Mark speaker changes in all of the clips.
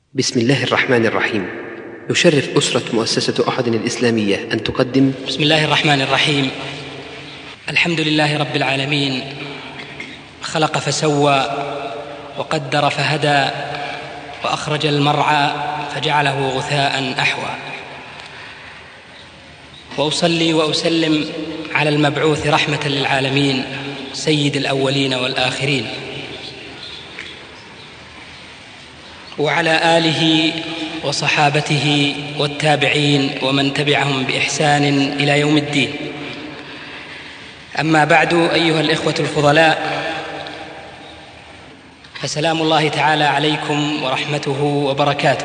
Speaker 1: بسم الله الرحمن الرحيم. يشرف أسرة مؤسسة أحد الإسلامية أن تقدم
Speaker 2: بسم الله الرحمن الرحيم. الحمد لله رب العالمين، خلق فسوى وقدر فهدى وأخرج المرعى فجعله غثاء أحوى، وأصلي وأسلم على المبعوث رحمة للعالمين سيد الأولين والآخرين، وعلى آله وصحابته والتابعين ومن تبعهم بإحسان إلى يوم الدين. أما بعد، أيها الإخوة الفضلاء، فسلام الله تعالى عليكم ورحمته وبركاته.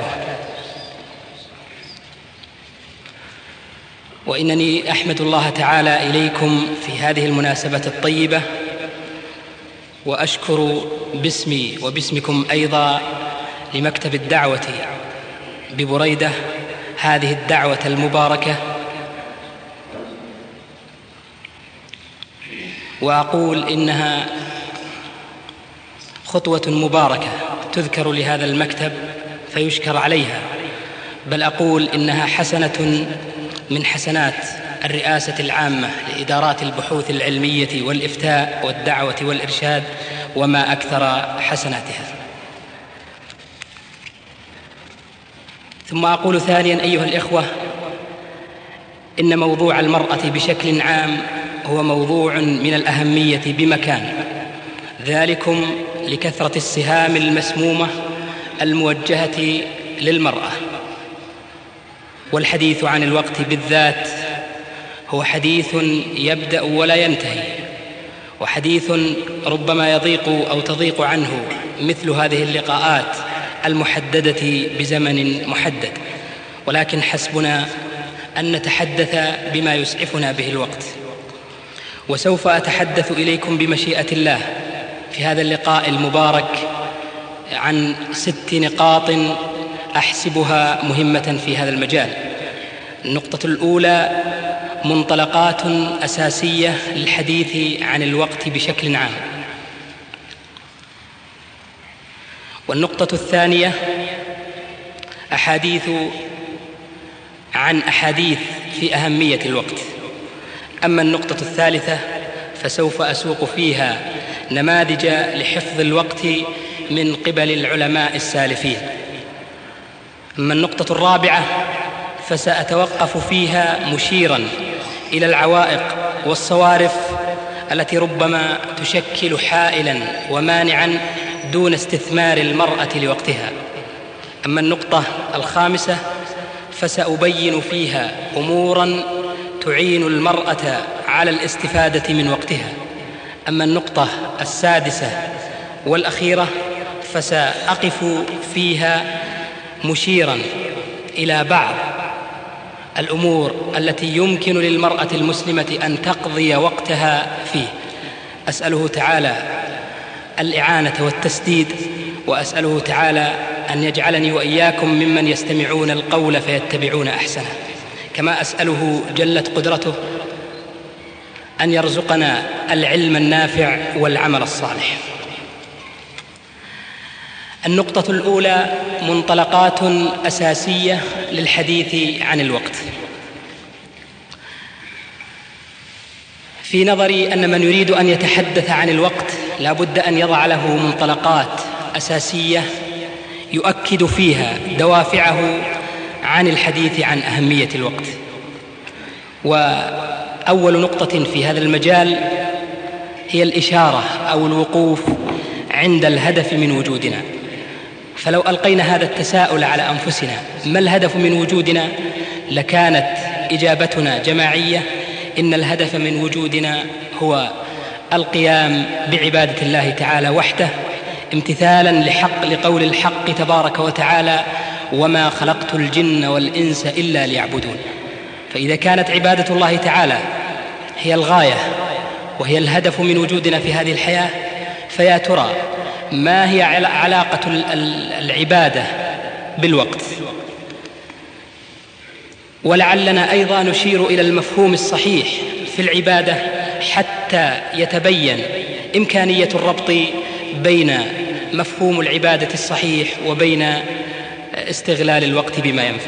Speaker 2: وإنني أحمد الله تعالى إليكم في هذه المناسبة الطيبة، وأشكر باسمي وباسمكم أيضا لمكتب الدعوة ببريدة هذه الدعوة المباركة، وأقول إنها خطوة مباركة تذكر لهذا المكتب فيشكر عليها، بل أقول إنها حسنة من حسنات الرئاسة العامة لإدارات البحوث العلمية والإفتاء والدعوة والإرشاد، وما أكثر حسناتها. ثم أقول ثانيا، أيها الإخوة، إن موضوع المرأة بشكل عام هو موضوع من الأهمية بمكان، ذلكم لكثرة السهام المسمومة الموجهة للمرأة. والحديث عن الوقت بالذات هو حديث يبدأ ولا ينتهي، وحديث ربما يضيق أو تضيق عنه مثل هذه اللقاءات المحددة بزمن محدد، ولكن حسبنا أن نتحدث بما يسعفنا به الوقت. وسوف أتحدث إليكم بمشيئة الله في هذا اللقاء المبارك عن 6 نقاط أحسبها مهمة في هذا المجال. النقطة الأولى: منطلقات أساسية للحديث عن الوقت بشكل عام. والنقطة الثانية: أحاديث في أهمية الوقت. أما النقطة الثالثة فسوف أسوق فيها نماذج لحفظ الوقت من قبل العلماء السالفين. أما النقطة الرابعة فسأتوقف فيها مشيراً إلى العوائق والصوارف التي ربما تشكل حائلاً ومانعاً دون استثمار المرأة لوقتها. أما النقطة الخامسة فسأبين فيها أموراً تعين المرأة على الاستفادة من وقتها. أما النقطة السادسة والأخيرة فسأقف فيها مشيراً إلى بعض الأمور التي يمكن للمرأة المسلمة أن تقضي وقتها فيه. أسأله تعالى الإعانة والتسديد، وأسأله تعالى أن يجعلني وإياكم ممن يستمعون القول فيتبعون أحسنه، كما أسأله جلت قدرته أن يرزقنا العلم النافع والعمل الصالح. النقطة الأولى: منطلقات أساسية للحديث عن الوقت. في نظري أن من يريد أن يتحدث عن الوقت لا بد أن يضع له منطلقات أساسية يؤكد فيها دوافعه عن الحديث عن أهمية الوقت. وأول نقطة في هذا المجال هي الإشارة أو الوقوف عند الهدف من وجودنا. فلو ألقينا هذا التساؤل على أنفسنا: ما الهدف من وجودنا؟ لكانت إجابتنا جماعية: إن الهدف من وجودنا هو القيام بعبادة الله تعالى وحده، امتثالاً لقول الحق تبارك وتعالى: وما خلقت الجن والإنس إلا ليعبدون. فإذا كانت عبادة الله تعالى هي الغاية وهي الهدف من وجودنا في هذه الحياة، فيا ترى ما هي علاقة العبادة بالوقت؟ ولعلنا أيضا نشير إلى المفهوم الصحيح في العبادة حتى يتبين إمكانية الربط بين مفهوم العبادة الصحيح وبين استغلال الوقت بما ينفع.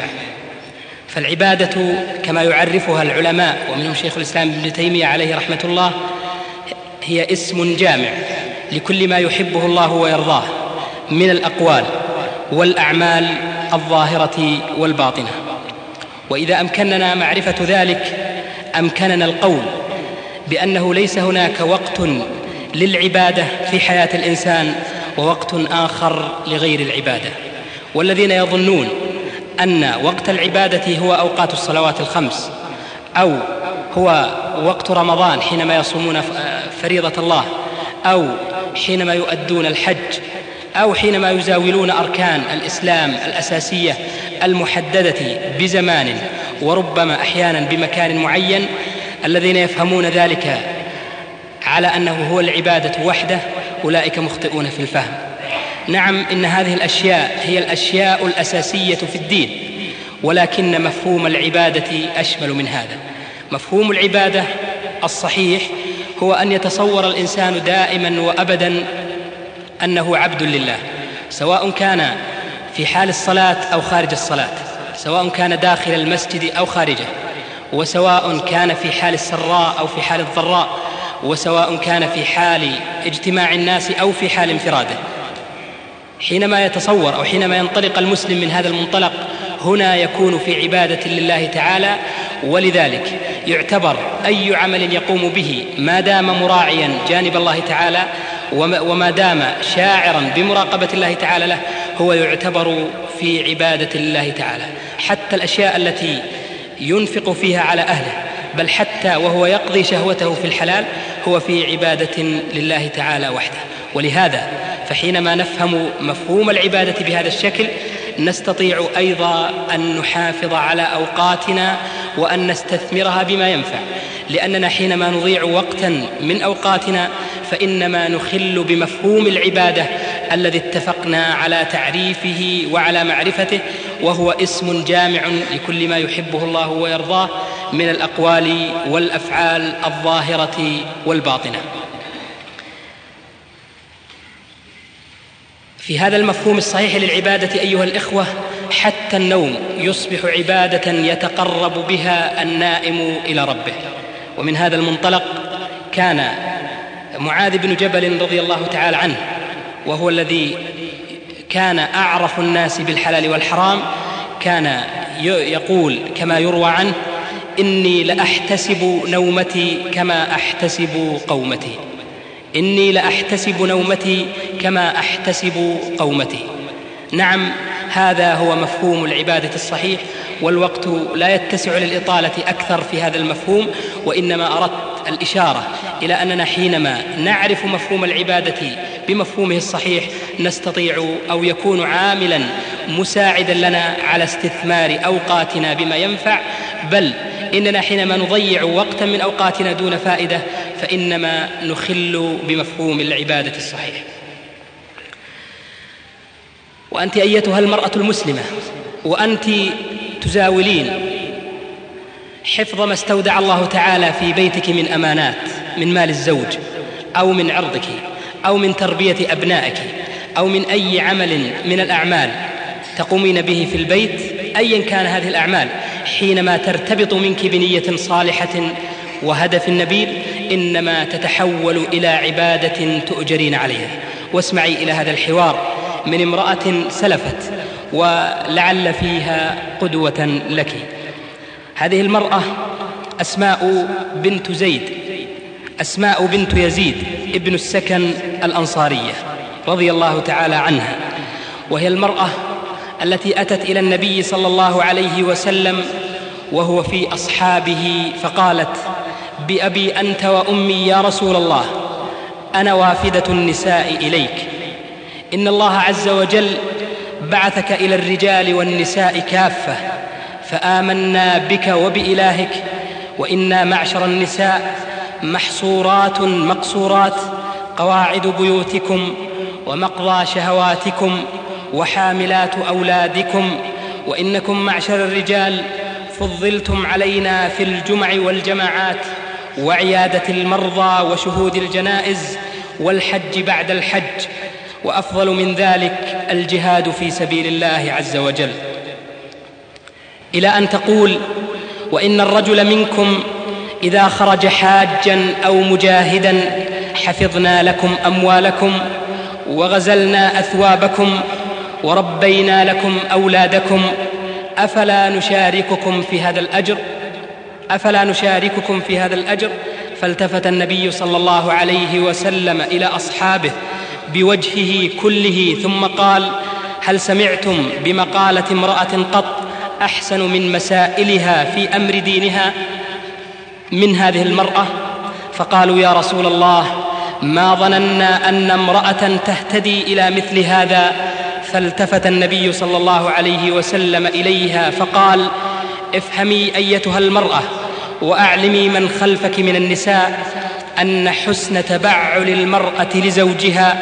Speaker 2: فالعبادة كما يعرفها العلماء ومنهم شيخ الإسلام ابن تيمية عليه رحمة الله هي اسم جامع لكل ما يحبه الله ويرضاه من الأقوال والأعمال الظاهرة والباطنة. وإذا أمكننا معرفة ذلك أمكننا القول بأنه ليس هناك وقت للعبادة في حياة الإنسان ووقت آخر لغير العبادة. والذين يظنون أن وقت العبادة هو أوقات الصلوات الخمس أو هو وقت رمضان حينما يصومون فريضة الله أو حينما يؤدون الحج أو حينما يزاولون أركان الإسلام الأساسية المحددة بزمان وربما أحيانا بمكان معين، الذين يفهمون ذلك على أنه هو العبادة وحده أولئك مخطئون في الفهم. نعم، إن هذه الأشياء هي الأشياء الأساسية في الدين، ولكن مفهوم العبادة أشمل من هذا. مفهوم العبادة الصحيح هو أن يتصور الإنسان دائما وأبدا أنه عبد لله، سواء كان في حال الصلاة أو خارج الصلاة، سواء كان داخل المسجد أو خارجه، وسواء كان في حال السراء أو في حال الضراء، وسواء كان في حال اجتماع الناس أو في حال انفراده. حينما يتصور أو حينما ينطلق المسلم من هذا المنطلق هنا يكون في عبادة لله تعالى. ولذلك يعتبر أي عمل يقوم به ما دام مراعيا جانب الله تعالى وما دام شاعرا بمراقبة الله تعالى له هو يعتبر في عبادة الله تعالى، حتى الأشياء التي ينفق فيها على أهله، بل حتى وهو يقضي شهوته في الحلال هو في عبادة لله تعالى وحده. ولهذا فحينما نفهم مفهوم العبادة بهذا الشكل نستطيع أيضا أن نحافظ على أوقاتنا وأن نستثمرها بما ينفع، لأننا حينما نضيع وقتا من أوقاتنا فإنما نخل بمفهوم العبادة الذي اتفقنا على تعريفه وعلى معرفته، وهو اسم جامع لكل ما يحبه الله ويرضاه من الأقوال والأفعال الظاهرة والباطنة. في هذا المفهوم الصحيح للعبادة أيها الإخوة حتى النوم يصبح عبادة يتقرب بها النائم إلى ربه. ومن هذا المنطلق كان معاذ بن جبل رضي الله تعالى عنه، وهو الذي كان أعرف الناس بالحلال والحرام، كان يقول كما يروى عنه: إني لأحتسب نومتي كما أحتسب قومتي، إني لأحتسب نومتي كما أحتسب قومتي. نعم، هذا هو مفهوم العبادة الصحيح، والوقت لا يتسع للإطالة أكثر في هذا المفهوم، وإنما أردت الإشارة إلى أننا حينما نعرف مفهوم العبادة بمفهومه الصحيح نستطيع أو يكون عاملا مساعدا لنا على استثمار أوقاتنا بما ينفع، بل إننا حينما نضيع وقتا من أوقاتنا دون فائدة فإنما نخل بمفهوم العبادة الصحيح. وأنت أيتها المرأة المسلمة وأنت تزاولين حفظ ما استودع الله تعالى في بيتك من أمانات، من مال الزوج أو من عرضك أو من تربية أبنائك أو من أي عمل من الأعمال تقومين به في البيت، أيا كان هذه الأعمال، حينما ترتبط منك بنية صالحة وهدف نبيل إنما تتحول إلى عبادة تؤجرين عليها. واسمعي إلى هذا الحوار من امرأة سلفت ولعل فيها قدوة لك. هذه المرأة أسماء بنت زيد، أسماء بنت يزيد ابن السكن الأنصارية رضي الله تعالى عنها، وهي المرأة التي أتت إلى النبي صلى الله عليه وسلم وهو في أصحابه فقالت: بأبي أنت وأمي يا رسول الله، أنا وافدة النساء إليك، إن الله عز وجل بعثك إلى الرجال والنساء كافة، فآمنا بك وبإلهك، وإنا معشر النساء محصورات مقصورات، قواعد بيوتكم ومقضى شهواتكم وحاملات أولادكم، وإنكم معشر الرجال فضلتم علينا في الجمع والجماعات وعيادة المرضى وشهود الجنائز والحج بعد الحج، وأفضل من ذلك الجهاد في سبيل الله عز وجل، إلى أن تقول: وإن الرجل منكم إذا خرج حاجا أو مجاهدا حفظنا لكم أموالكم وغزلنا أثوابكم وربينا لكم أولادكم أفلا نشارككم في هذا الأجر؟ فالتفت النبي صلى الله عليه وسلم إلى أصحابه بوجهه كله ثم قال: هل سمعتم بمقالة امرأة قط أحسن من مسائلها في أمر دينها من هذه المرأة؟ فقالوا: يا رسول الله، ما ظننا أن امرأة تهتدي إلى مثل هذا. فالتفت النبي صلى الله عليه وسلم إليها فقال: افهمي أيتها المرأة وأعلمي من خلفك من النساء أن حسن تبعل المرأة لزوجها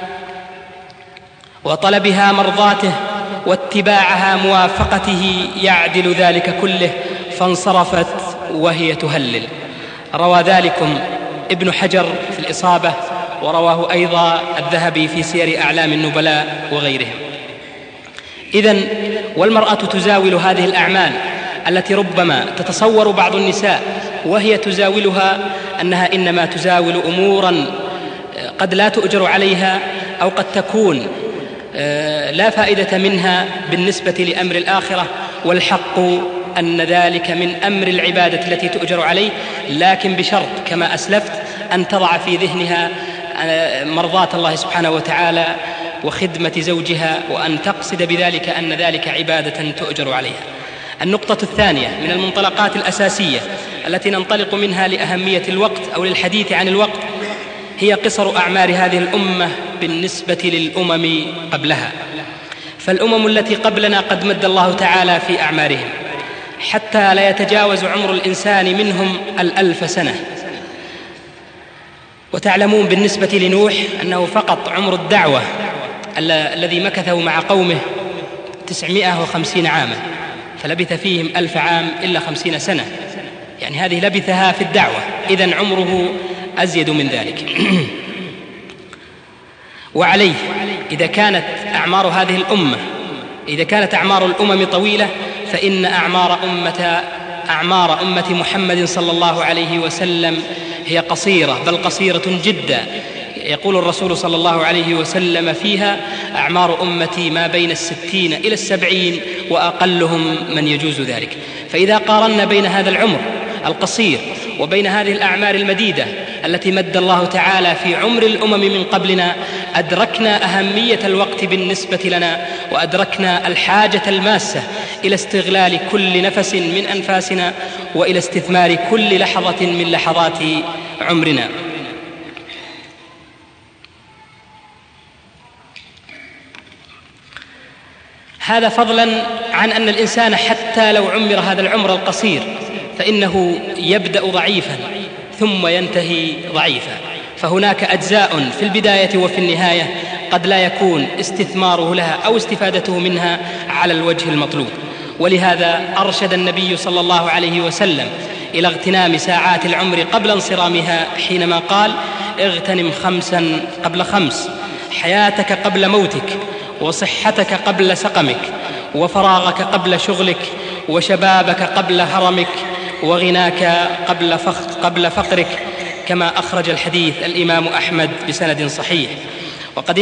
Speaker 2: وطلبها مرضاته واتباعها موافقته يعدل ذلك كله. فانصرفت وهي تهلل. روى ذلكم ابن حجر في الإصابة، ورواه أيضا الذهبي في سير أعلام النبلاء وغيرهم. إذن والمرأة تزاول هذه الأعمال التي ربما تتصور بعض النساء وهي تزاولها أنها إنما تزاول أموراً قد لا تؤجر عليها أو قد تكون لا فائدة منها بالنسبة لأمر الآخرة، والحق أن ذلك من أمر العبادة التي تؤجر عليه، لكن بشرط كما أسلفت أن تضع في ذهنها مرضاة الله سبحانه وتعالى وخدمة زوجها، وأن تقصد بذلك أن ذلك عبادة تؤجر عليها. النقطة الثانية من المنطلقات الأساسية التي ننطلق منها لأهمية الوقت أو للحديث عن الوقت هي قصر أعمار هذه الأمة بالنسبة للأمم قبلها. فالأمم التي قبلنا قد مد الله تعالى في أعمارهم حتى لا يتجاوز عمر الإنسان منهم 1000 سنة. وتعلمون بالنسبة لنوح أنه فقط عمر الدعوة الذي مكثه مع قومه 950 عاما، فلبث فيهم 1000 عام إلا 50 سنة، يعني هذه لبثها في الدعوة، إذن عمره أزيد من ذلك. وعليه إذا كانت أعمار الأمم طويلة، فإن أعمار أمة محمد صلى الله عليه وسلم هي قصيرة، بل قصيرة جدا. يقول الرسول صلى الله عليه وسلم فيها: أعمار أمتي ما بين 60 إلى 70 وأقلهم من يجوز ذلك. فإذا قارنا بين هذا العمر القصير وبين هذه الأعمار المديدة التي مد الله تعالى في عمر الأمم من قبلنا، أدركنا أهمية الوقت بالنسبة لنا، وأدركنا الحاجة الماسة إلى استغلال كل نفس من أنفاسنا وإلى استثمار كل لحظة من لحظات عمرنا. هذا فضلا عن أن الإنسان حتى لو عمر هذا العمر القصير فإنه يبدأ ضعيفا ثم ينتهي ضعيفا، فهناك أجزاء في البداية وفي النهاية قد لا يكون استثماره لها أو استفادته منها على الوجه المطلوب. ولهذا أرشد النبي صلى الله عليه وسلم إلى اغتنام ساعات العمر قبل انصرامها حينما قال: اغتنم 5 قبل 5، حياتك قبل موتك، وصحتك قبل سقمك، وفراغك قبل شغلك، وشبابك قبل هرمك، وغناك قبل فقرك، كما أخرج الحديث الإمام أحمد بسند صحيح. وقد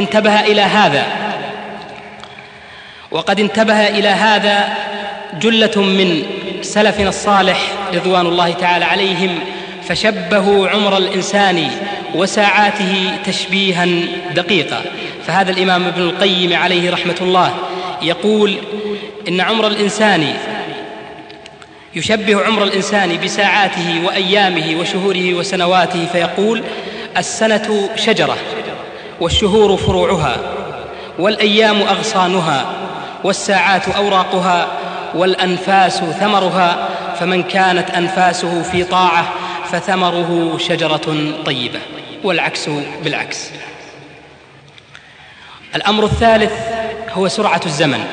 Speaker 2: انتبه إلى هذا جلة من سلفنا الصالح رضوان الله تعالى عليهم، فشبهوا عمر الإنسان وساعاته تشبيها دقيقا. فهذا الإمام ابن القيم عليه رحمة الله يقول إن يشبه عمر الإنسان بساعاته وأيامه وشهوره وسنواته، فيقول: السنة شجرة، والشهور فروعها، والأيام أغصانها، والساعات أوراقها، والأنفاس ثمرها، فمن كانت أنفاسه في طاعة فثمره شجرة طيبة، والعكس بالعكس. الأمر الثالث هو سرعة الزمن.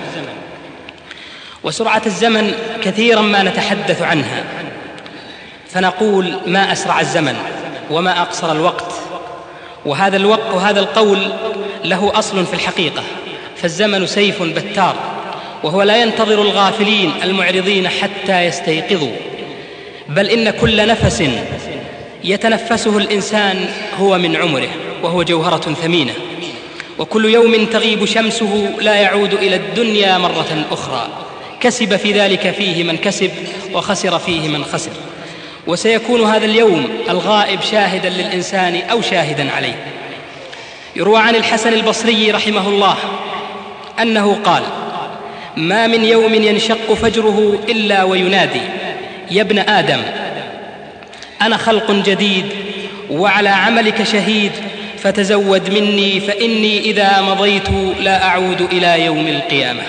Speaker 2: وسرعة الزمن كثيرا ما نتحدث عنها، فنقول: ما أسرع الزمن وما أقصر الوقت. وهذا القول له أصل في الحقيقة، فالزمن سيف بتار، وهو لا ينتظر الغافلين المعرضين حتى يستيقظوا، بل إن كل نفس يتنفسه الإنسان هو من عمره، وهو جوهرة ثمينة، وكل يوم تغيب شمسه لا يعود إلى الدنيا مرة أخرى، كسب في ذلك فيه من كسب وخسر فيه من خسر، وسيكون هذا اليوم الغائب شاهدا للإنسان أو شاهدا عليه. يروى عن الحسن البصري رحمه الله أنه قال: ما من يوم ينشق فجره إلا وينادي يا ابن آدم أنا خلق جديد وعلى عملك شهيد، فتزود مني فإني إذا مضيت لا أعود إلى يوم القيامة.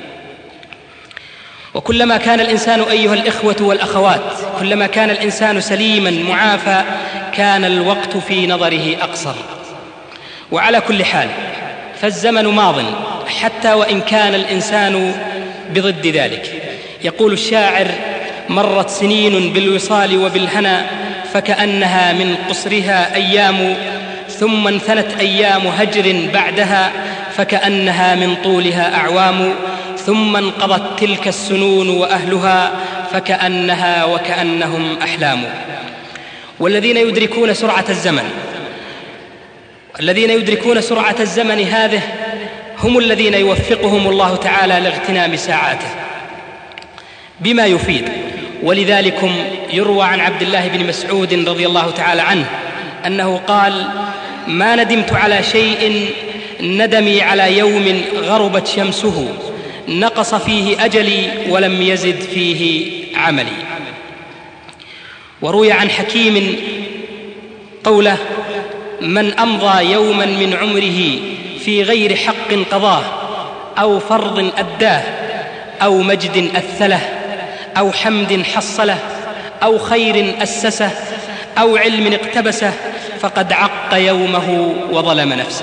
Speaker 2: وكلما كان الإنسان أيها الإخوة والأخوات، كلما كان الإنسان سليما معافى كان الوقت في نظره أقصر. وعلى كل حال فالزمن ماض حتى وإن كان الإنسان بضد ذلك. يقول الشاعر: مرت سنين بالوصال وبالهنا فكأنها من قصرها أيام، ثم انثنت أيام هجر بعدها فكأنها من طولها أعوام، ثم انقضت تلك السنون وأهلها فكأنها وكأنهم أحلام. والذين يدركون سرعة الزمن هذه هم الذين يوفقهم الله تعالى لاغتنام ساعاته بما يفيد. ولذلك يروى عن عبد الله بن مسعود رضي الله تعالى عنه أنه قال: ما ندمت على شيء ندمي على يوم غربت شمسه نقص فيه أجلي ولم يزد فيه عملي. وروي عن حكيم قوله: من أمضى يوما من عمره في غير حق قضاه أو فرض أداه أو مجد أثله أو حمد حصله أو خير أسسه أو علم اقتبسه فقد عق يومه وظلم نفسه.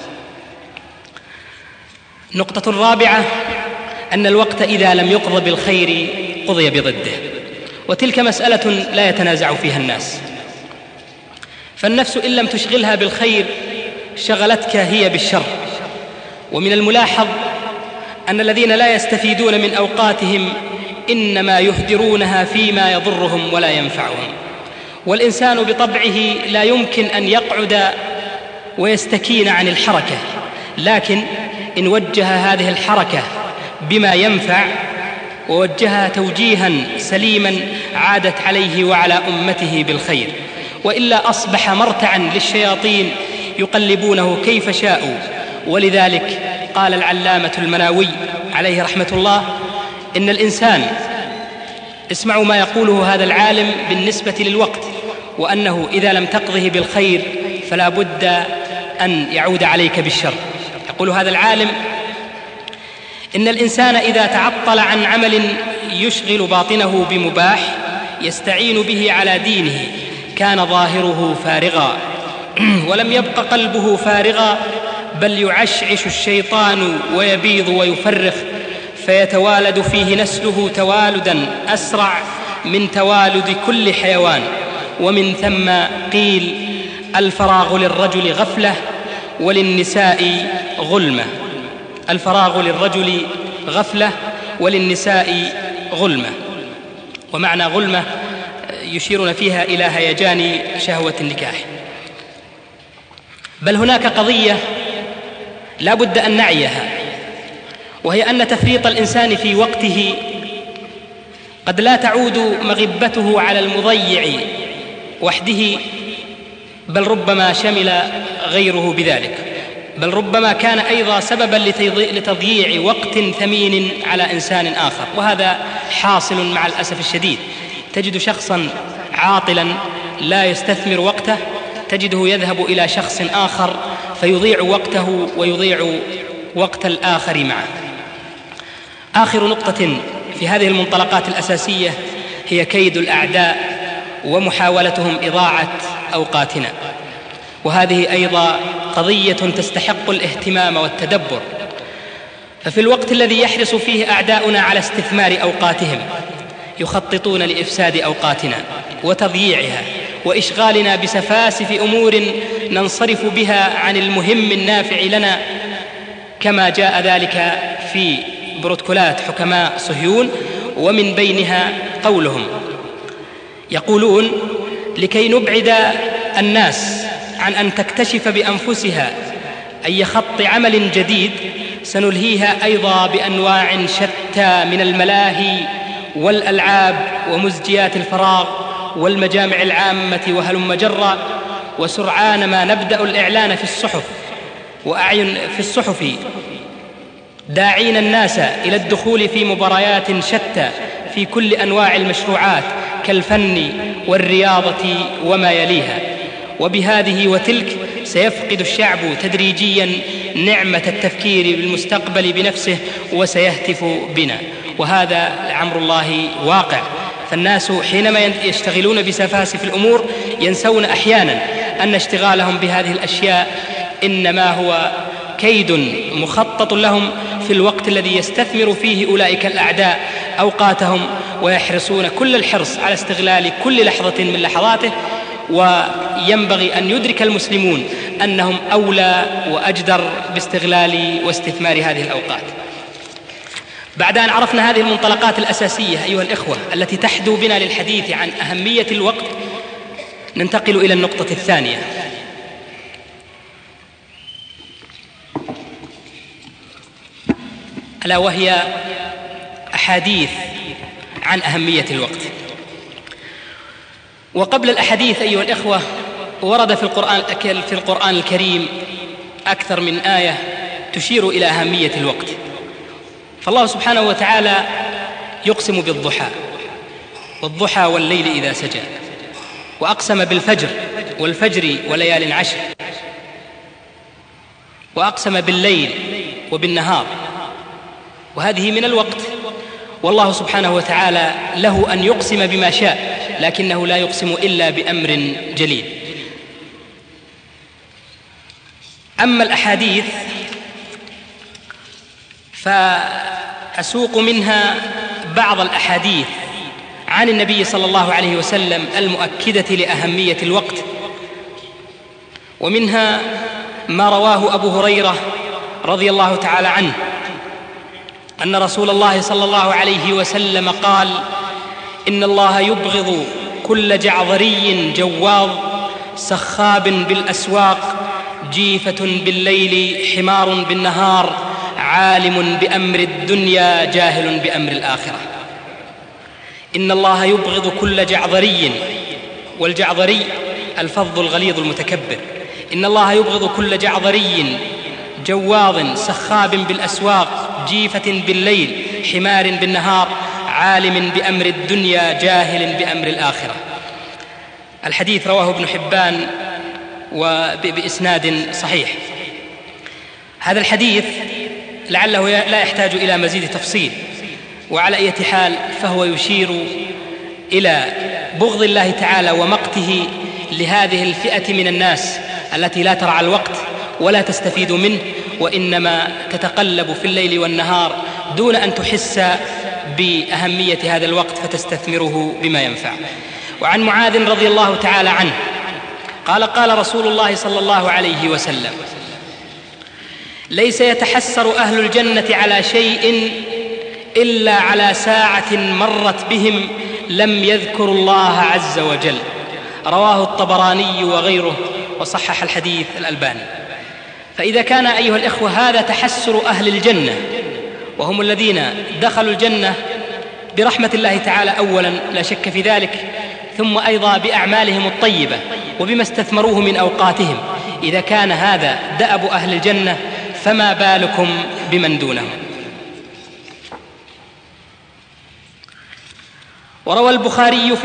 Speaker 2: نقطة رابعة: أن الوقت إذا لم يقض بالخير قضي بضده، وتلك مسألة لا يتنازع فيها الناس، فالنفس إن لم تشغلها بالخير شغلتك هي بالشر. ومن الملاحظ أن الذين لا يستفيدون من أوقاتهم إنما يهدرونها فيما يضرهم ولا ينفعهم. والإنسان بطبعه لا يمكن أن يقعد ويستكين عن الحركة، لكن إن وجه هذه الحركة بما ينفع ووجهها توجيها سليما عادت عليه وعلى أمته بالخير، وإلا أصبح مرتعا للشياطين يقلبونه كيف شاءوا. ولذلك قال العلامة المناوي عليه رحمة الله: إن الإنسان، اسمعوا ما يقوله هذا العالم بالنسبة للوقت، وأنه إذا لم تقضه بالخير فلا بد أن يعود عليك بالشر. يقول هذا العالم: إن الإنسان إذا تعطل عن عمل يشغل باطنه بمباح يستعين به على دينه كان ظاهره فارغا ولم يبق قلبه فارغا، بل يعشعش الشيطان ويبيض ويفرخ، فيتوالد فيه نسله توالدا أسرع من توالد كل حيوان. ومن ثم قيل: الفراغ للرجل غفلة وللنساء غلمة. الفراغ للرجل غفلة وللنساء غلمة. ومعنى غلمة يشيرون فيها إلى هيجان شهوة النكاح. بل هناك قضية لا بد أن نعيها، وهي أن تفريط الإنسان في وقته قد لا تعود مغبته على المضيع وحده، بل ربما شمل غيره بذلك، بل ربما كان أيضا سببا لتضييع وقت ثمين على إنسان آخر. وهذا حاصل مع الأسف الشديد. تجد شخصا عاطلا لا يستثمر وقته، تجده يذهب إلى شخص آخر فيضيع وقته ويضيع وقت الآخر معه. آخر نقطة في هذه المنطلقات الأساسية هي كيد الأعداء ومحاولتهم إضاعة أوقاتنا، وهذه أيضا قضية تستحق الاهتمام والتدبر. ففي الوقت الذي يحرص فيه أعداؤنا على استثمار أوقاتهم يخططون لإفساد أوقاتنا وتضييعها وإشغالنا بسفاسف أمور ننصرف بها عن المهم النافع لنا، كما جاء ذلك في بروتوكولات حكماء صهيون، ومن بينها قولهم يقولون: لكي نبعد الناس عن أن تكتشف بأنفسها أي خط عمل جديد، سنلهيها أيضا بأنواع شتى من الملاهي والألعاب ومزجيات الفراغ والمجامع العامة وهلم جرا، وسرعان ما نبدأ الإعلان في الصحف داعين الناس إلى الدخول في مباريات شتى في كل أنواع المشروعات كالفن والرياضة وما يليها. وبهذه وتلك سيفقد الشعب تدريجيا نعمة التفكير بالمستقبل بنفسه وسيهتف بنا، وهذا لعمر الله واقع. فالناس حينما يشتغلون بسفاسف الأمور ينسون أحيانا أن اشتغالهم بهذه الأشياء إنما هو كيد مخطط لهم في الوقت الذي يستثمر فيه أولئك الأعداء أوقاتهم، ويحرصون كل الحرص على استغلال كل لحظة من لحظاته. وينبغي أن يدرك المسلمون أنهم أولى وأجدر باستغلال واستثمار هذه الأوقات. بعد أن عرفنا هذه المنطلقات الأساسية أيها الإخوة التي تحدو بنا للحديث عن أهمية الوقت، ننتقل إلى النقطة الثانية، ألا وهي أحاديث عن أهمية الوقت. وقبل الأحاديث أيها الإخوة، ورد في القرآن الكريم أكثر من آية تشير إلى أهمية الوقت. فالله سبحانه وتعالى يقسم بالضحى والضحى والليل إذا سجى، وأقسم بالفجر والفجر وليال عشر، وأقسم بالليل وبالنهار، وهذه من الوقت. والله سبحانه وتعالى له أن يقسم بما شاء، لكنه لا يقسم إلا بأمر جليل. أما الأحاديث فأسوق منها بعض الأحاديث عن النبي صلى الله عليه وسلم المؤكدة لأهمية الوقت، ومنها ما رواه أبو هريرة رضي الله تعالى عنه أن رسول الله صلى الله عليه وسلم قال: إن الله يبغض كل جعظري جواظ سخاب بالأسواق جيفة بالليل حمار بالنهار عالم بأمر الدنيا جاهل بأمر الآخرة. إن الله يبغض كل جعظري، والجعظري الفظ الغليظ المتكبر. إن الله يبغض كل جعظري جواظ سخاب بالأسواق جيفة بالليل حمار بالنهار عالم بأمر الدنيا جاهل بأمر الآخرة. الحديث رواه ابن حبان وبإسناد صحيح. هذا الحديث لعله لا يحتاج إلى مزيد تفصيل، وعلى أي حال فهو يشير إلى بغض الله تعالى ومقته لهذه الفئة من الناس التي لا ترعى الوقت ولا تستفيد منه، وإنما تتقلب في الليل والنهار دون أن تحس بأهمية هذا الوقت فتستثمره بما ينفع. وعن معاذ رضي الله تعالى عنه قال: قال رسول الله صلى الله عليه وسلم: ليس يتحسر أهل الجنة على شيء إلا على ساعة مرت بهم لم يذكروا الله عز وجل. رواه الطبراني وغيره، وصحح الحديث الألباني. فإذا كان أيها الإخوة هذا تحسر أهل الجنة، وهم الذين دخلوا الجنة برحمة الله تعالى أولا لا شك في ذلك، ثم أيضا بأعمالهم الطيبة وبما استثمروه من أوقاتهم، إذا كان هذا دأب أهل الجنة فما بالكم بمن دونهم. وروى البخاري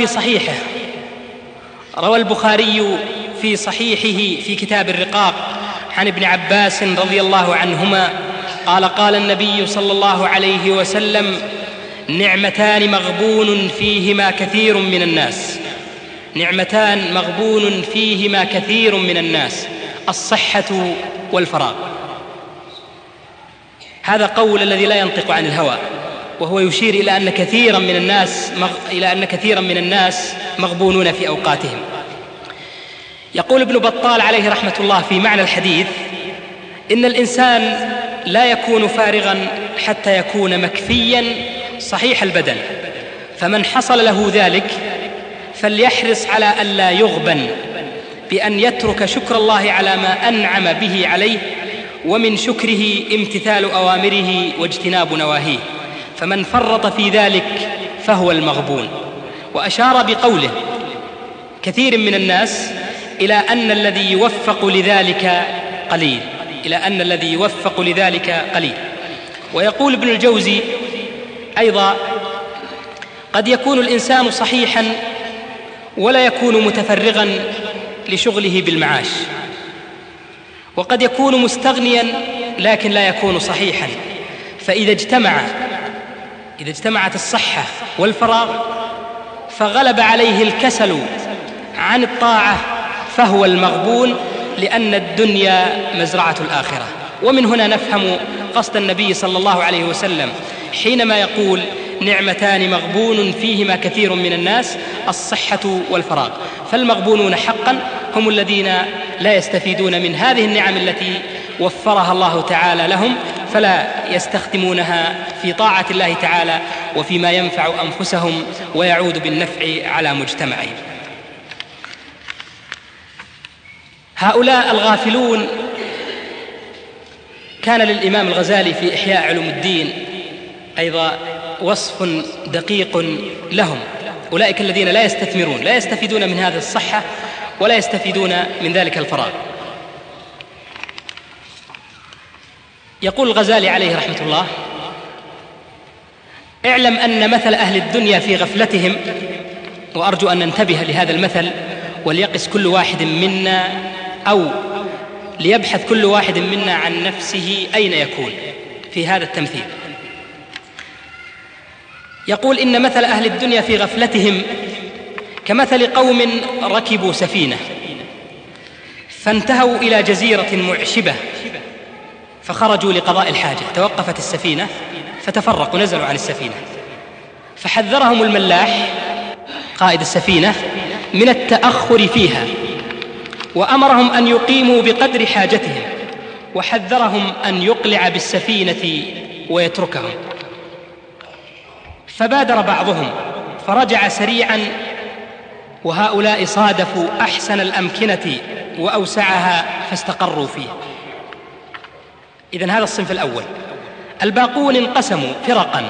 Speaker 2: في صحيحه في كتاب الرقاق عن ابن عباس رضي الله عنهما قال: قال النبي صلى الله عليه وسلم: نعمتان مغبون فيهما كثير من الناس، نعمتان مغبون فيهما كثير من الناس، الصحة والفراغ. هذا قول الذي لا ينطق عن الهوى، وهو يشير إلى أن كثيرا من الناس مغبونون في أوقاتهم. يقول ابن بطال عليه رحمة الله في معنى الحديث: إن الإنسان لا يكون فارغا حتى يكون مكفيا صحيح البدن، فمن حصل له ذلك فليحرص على ألا يغبن بأن يترك شكر الله على ما أنعم به عليه، ومن شكره امتثال أوامره واجتناب نواهيه، فمن فرط في ذلك فهو المغبون. وأشار بقوله كثير من الناس إلى أن الذي يوفق لذلك قليل. ويقول ابن الجوزي أيضا: قد يكون الإنسان صحيحا ولا يكون متفرغا لشغله بالمعاش، وقد يكون مستغنيا لكن لا يكون صحيحا، فإذا اجتمعت الصحة والفراغ فغلب عليه الكسل عن الطاعة فهو المغبون، لأن الدنيا مزرعة الآخرة. ومن هنا نفهم قصد النبي صلى الله عليه وسلم حينما يقول: نعمتان مغبون فيهما كثير من الناس، الصحة والفراغ. فالمغبونون حقا هم الذين لا يستفيدون من هذه النعم التي وفرها الله تعالى لهم، فلا يستخدمونها في طاعة الله تعالى وفيما ينفع أنفسهم ويعود بالنفع على مجتمعهم. هؤلاء الغافلون كان للإمام الغزالي في إحياء علوم الدين أيضا وصف دقيق لهم، أولئك الذين لا يستفيدون من هذه الصحة ولا يستفيدون من ذلك الفراغ. يقول الغزالي عليه رحمة الله: اعلم أن مثل أهل الدنيا في غفلتهم، وأرجو أن ننتبه لهذا المثل وليقس كل واحد منا أو ليبحث كل واحد منا عن نفسه أين يكون في هذا التمثيل. يقول: إن مثل أهل الدنيا في غفلتهم كمثل قوم ركبوا سفينة فانتهوا إلى جزيرة معشبة فخرجوا لقضاء الحاجة، توقفت السفينة فتفرقوا نزلوا عن السفينة، فحذرهم الملاح قائد السفينة من التأخر فيها، وأمرهم أن يقيموا بقدر حاجتهم، وحذرهم أن يقلع بالسفينة ويتركهم. فبادر بعضهم فرجع سريعا، وهؤلاء صادفوا أحسن الأمكنة وأوسعها فاستقروا فيه. إذن هذا الصنف الأول. الباقون انقسموا فرقا: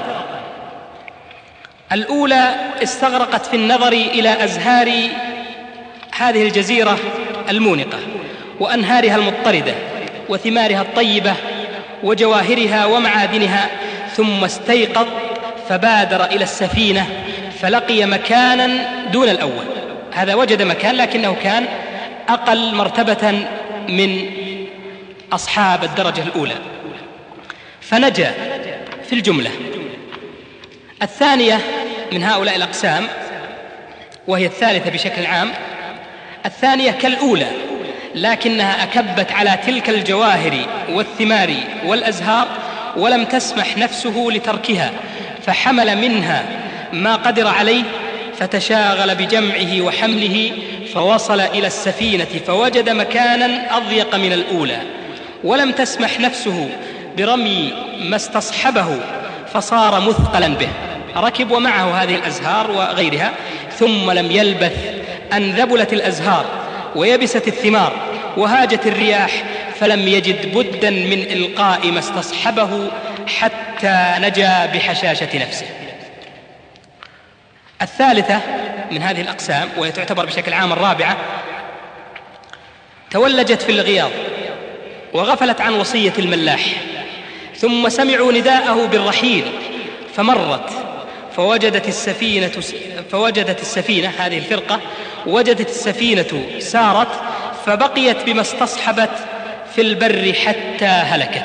Speaker 2: الأولى استغرقت في النظر إلى أزهار هذه الجزيرة المونقة وأنهارها المضطردة وثمارها الطيبة وجواهرها ومعادنها، ثم استيقظ فبادر إلى السفينة فلقي مكانا دون الأول. هذا وجد مكان لكنه كان أقل مرتبة من أصحاب الدرجة الأولى فنجا في الجملة. الثانية من هؤلاء الأقسام، وهي الثالثة بشكل عام، الثانية كالأولى لكنها أكبت على تلك الجواهر والثمار والأزهار ولم تسمح نفسه لتركها، فحمل منها ما قدر عليه، فتشاغل بجمعه وحمله فوصل إلى السفينة فوجد مكانا أضيق من الأولى، ولم تسمح نفسه برمي ما استصحبه فصار مثقلا به، ركب ومعه هذه الأزهار وغيرها، ثم لم يلبث أن ذبلت الأزهار ويبست الثمار وهاجت الرياح، فلم يجد بدا من إلقاء ما استصحبه حتى نجا بحشاشة نفسه. الثالثة من هذه الأقسام، وهي تعتبر بشكل عام الرابعة، تولجت في الغياض وغفلت عن وصية الملاح، ثم سمعوا نداءه بالرحيل فمرت فوجدت السفينة هذه الفرقة وجدت السفينة سارت فبقيت بما استصحبت في البر حتى هلكت.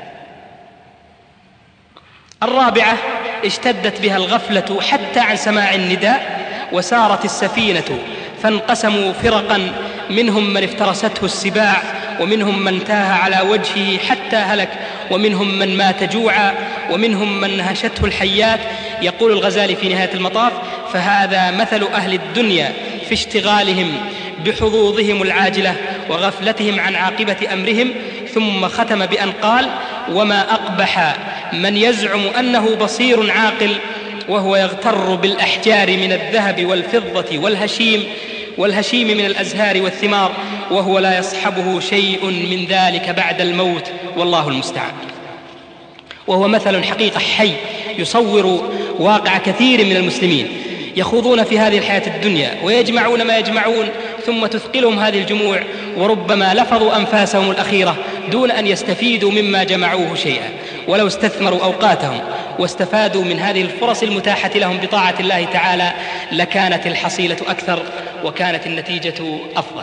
Speaker 2: الرابعة اشتدت بها الغفلة حتى عن سماع النداء وسارت السفينة فانقسموا فرقا، منهم من افترسته السباع، ومنهم من تاه على وجهه حتى هلك، ومنهم من مات جوعا، ومنهم من نهشته الحيات. يقول الغزالي في نهاية المطاف: فهذا مثل أهل الدنيا في اشتغالهم بحظوظهم العاجلة وغفلتهم عن عاقبة أمرهم، ثم ختم بأن قال: وما أقبح من يزعم أنه بصير عاقل وهو يغتر بالأحجار من الذهب والفضة والهشيم من الأزهار والثمار، وهو لا يصحبه شيء من ذلك بعد الموت، والله المستعان. وهو مثل حقيقة حي يصور واقع كثير من المسلمين يخوضون في هذه الحياة الدنيا ويجمعون ما يجمعون، ثم تثقلهم هذه الجموع، وربما لفظوا أنفاسهم الأخيرة دون أن يستفيدوا مما جمعوه شيئا. ولو استثمروا أوقاتهم واستفادوا من هذه الفرص المتاحة لهم بطاعة الله تعالى لكانت الحصيلة أكثر وكانت النتيجة أفضل.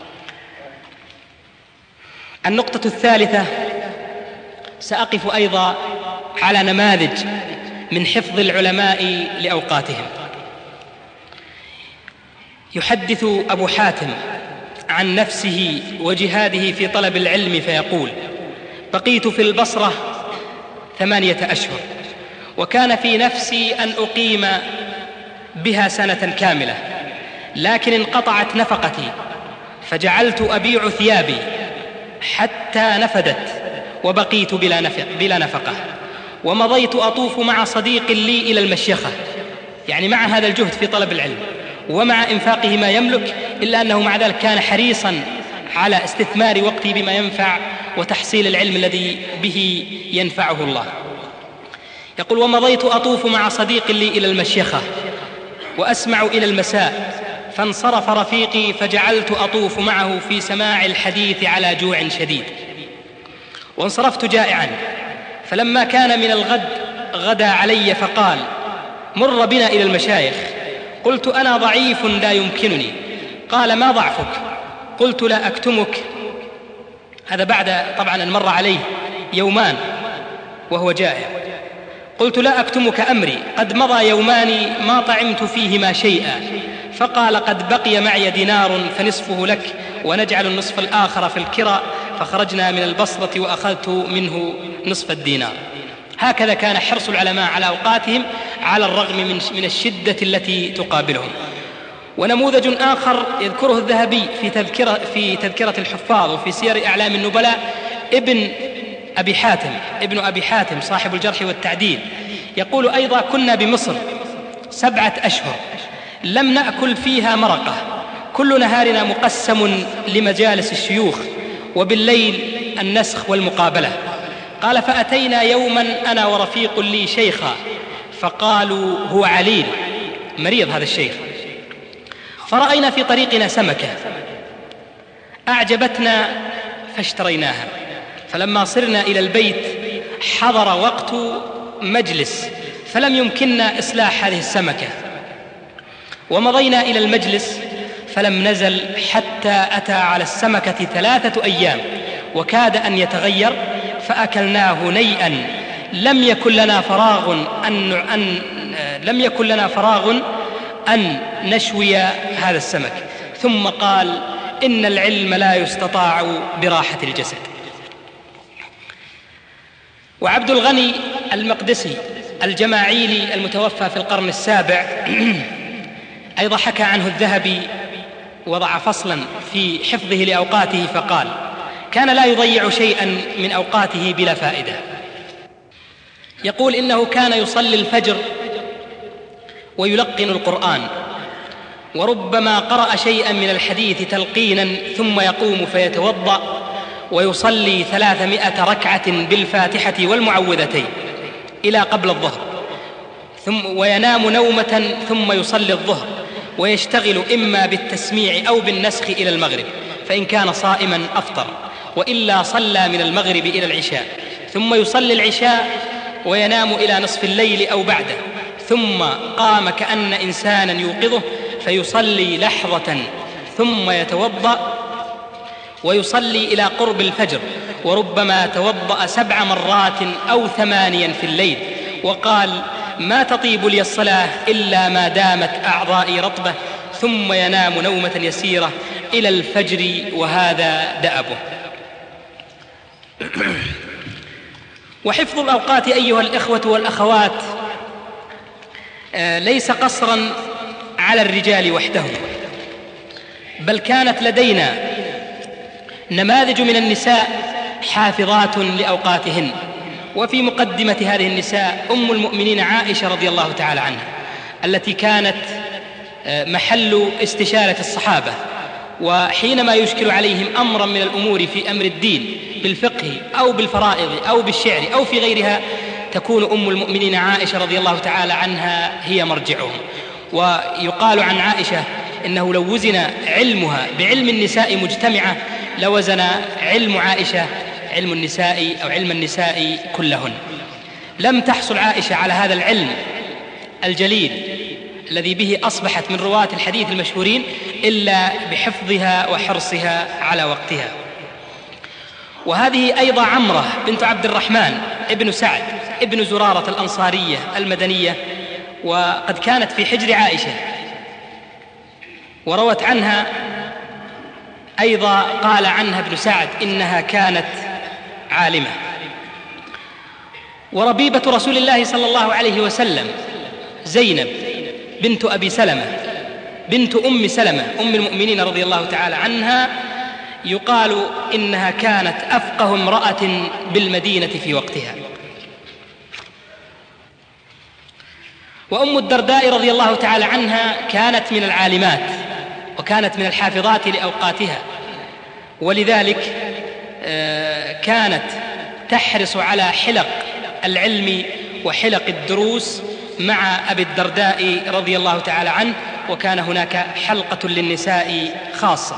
Speaker 2: النقطة الثالثة، سأقف أيضا على نماذج من حفظ العلماء لأوقاتهم. يحدث أبو حاتم عن نفسه وجهاده في طلب العلم فيقول: بقيت في البصرة 8 أشهر، وكان في نفسي أن أقيم بها سنة كاملة، لكن انقطعت نفقتي فجعلت أبيع ثيابي حتى نفدت وبقيت بلا نفقة، ومضيت أطوف مع صديق لي إلى المشيخة، يعني مع هذا الجهد في طلب العلم ومع إنفاقه ما يملك، إلا أنه مع ذلك كان حريصا على استثمار وقته بما ينفع وتحصيل العلم الذي به ينفعه الله. يقول: ومضيت أطوف مع صديق لي إلى المشيخة وأسمع إلى المساء، فانصرف رفيقي فجعلت أطوف معه في سماع الحديث على جوع شديد، وانصرفت جائعا، فلما كان من الغد غدا علي فقال: مر بنا إلى المشايخ. قلت: أنا ضعيف لا يمكنني. قال: ما ضعفك؟ قلت: لا أكتمك. هذا بعد طبعا أن مر عليه يومان وهو جائع. قلت: لا أكتمك أمري، قد مضى يومان ما طعمت فيهما شيئا. فقال: قد بقي معي دينار فنصفه لك ونجعل النصف الآخر في الكرى. فخرجنا من البصرة وأخذت منه نصف الدينار. هكذا كان حرص العلماء على أوقاتهم على الرغم من الشدة التي تقابلهم. ونموذج آخر يذكره الذهبي في تذكرة الحفاظ وفي سير أعلام النبلاء، ابن أبي حاتم صاحب الجرح والتعديل، يقول أيضا: كنا بمصر 7 أشهر لم نأكل فيها مرقة، كل نهارنا مقسم لمجالس الشيوخ، وبالليل النسخ والمقابلة. قال: فأتينا يوما أنا ورفيق لي شيخا، فقالوا: هو عليل مريض هذا الشيخ. فرأينا في طريقنا سمكة أعجبتنا فاشتريناها، فلما صرنا إلى البيت حضر وقت مجلس فلم يمكننا إصلاح هذه السمكة، ومضينا إلى المجلس فلم نزل حتى أتى على السمكة 3 أيام وكاد أن يتغير، فأكلناه نيئا، لم يكن لنا فراغ أن نشوي هذا السمك. ثم قال: إن العلم لا يستطاع براحة الجسد. وعبد الغني المقدسي الجماعيلي المتوفى في القرن 7 أيضا حكى عنه الذهبي، وضع فصلا في حفظه لأوقاته فقال: كان لا يضيع شيئا من أوقاته بلا فائدة. يقول: إنه كان يصلي الفجر ويلقن القرآن، وربما قرأ شيئا من الحديث تلقينا ثم يقوم فيتوضأ ويصلي 300 ركعة بالفاتحة والمعوذتين إلى قبل الظهر، وينام نومة ثم يصلي الظهر، ويشتغل إما بالتسميع أو بالنسخ إلى المغرب، فإن كان صائما أفطر، وإلا صلى من المغرب إلى العشاء، ثم يصلي العشاء وينام إلى نصف الليل أو بعده، ثم قام كأن إنسانا يوقظه فيصلي لحظة ثم يتوضأ ويصلي إلى قرب الفجر، وربما توضأ 7 مرات أو 8 في الليل. وقال: ما تطيب لي الصلاة إلا ما دامت أعضائي رطبة، ثم ينام نومة يسيرة إلى الفجر، وهذا دأبه. وحفظ الأوقات أيها الإخوة والأخوات ليس قصرا على الرجال وحدهم، بل كانت لدينا نماذج من النساء حافظات لأوقاتهن. وفي مقدمة هذه النساء أم المؤمنين عائشة رضي الله تعالى عنها، التي كانت محل استشارة الصحابة، وحينما يشكل عليهم أمرا من الأمور في أمر الدين بالفقه أو بالفرائض أو بالشعر أو في غيرها، تكون أم المؤمنين عائشة رضي الله تعالى عنها هي مرجعهم. ويقال عن عائشة إنه لو وزن علمها بعلم النساء مجتمعة لوزن علم عائشة علم النساء أو علم النساء كلهن. لم تحصل عائشة على هذا العلم الجليل الذي به أصبحت من رواة الحديث المشهورين إلا بحفظها وحرصها على وقتها. وهذه أيضا عمرة بنت عبد الرحمن ابن سعد ابن زرارة الأنصارية المدنية، وقد كانت في حجر عائشة، وروت عنها أيضا قال عنها ابن سعد إنها كانت عالمة. وربيبة رسول الله صلى الله عليه وسلم زينب بنت أبي سلمة بنت أم سلمة أم المؤمنين رضي الله تعالى عنها، يقال إنها كانت أفقه امرأة بالمدينة في وقتها. وأم الدرداء رضي الله تعالى عنها كانت من العالمات وكانت من الحافظات لأوقاتها، ولذلك كانت تحرص على حلق العلم وحلق الدروس مع أبي الدرداء رضي الله تعالى عنه، وكان هناك حلقة للنساء خاصة.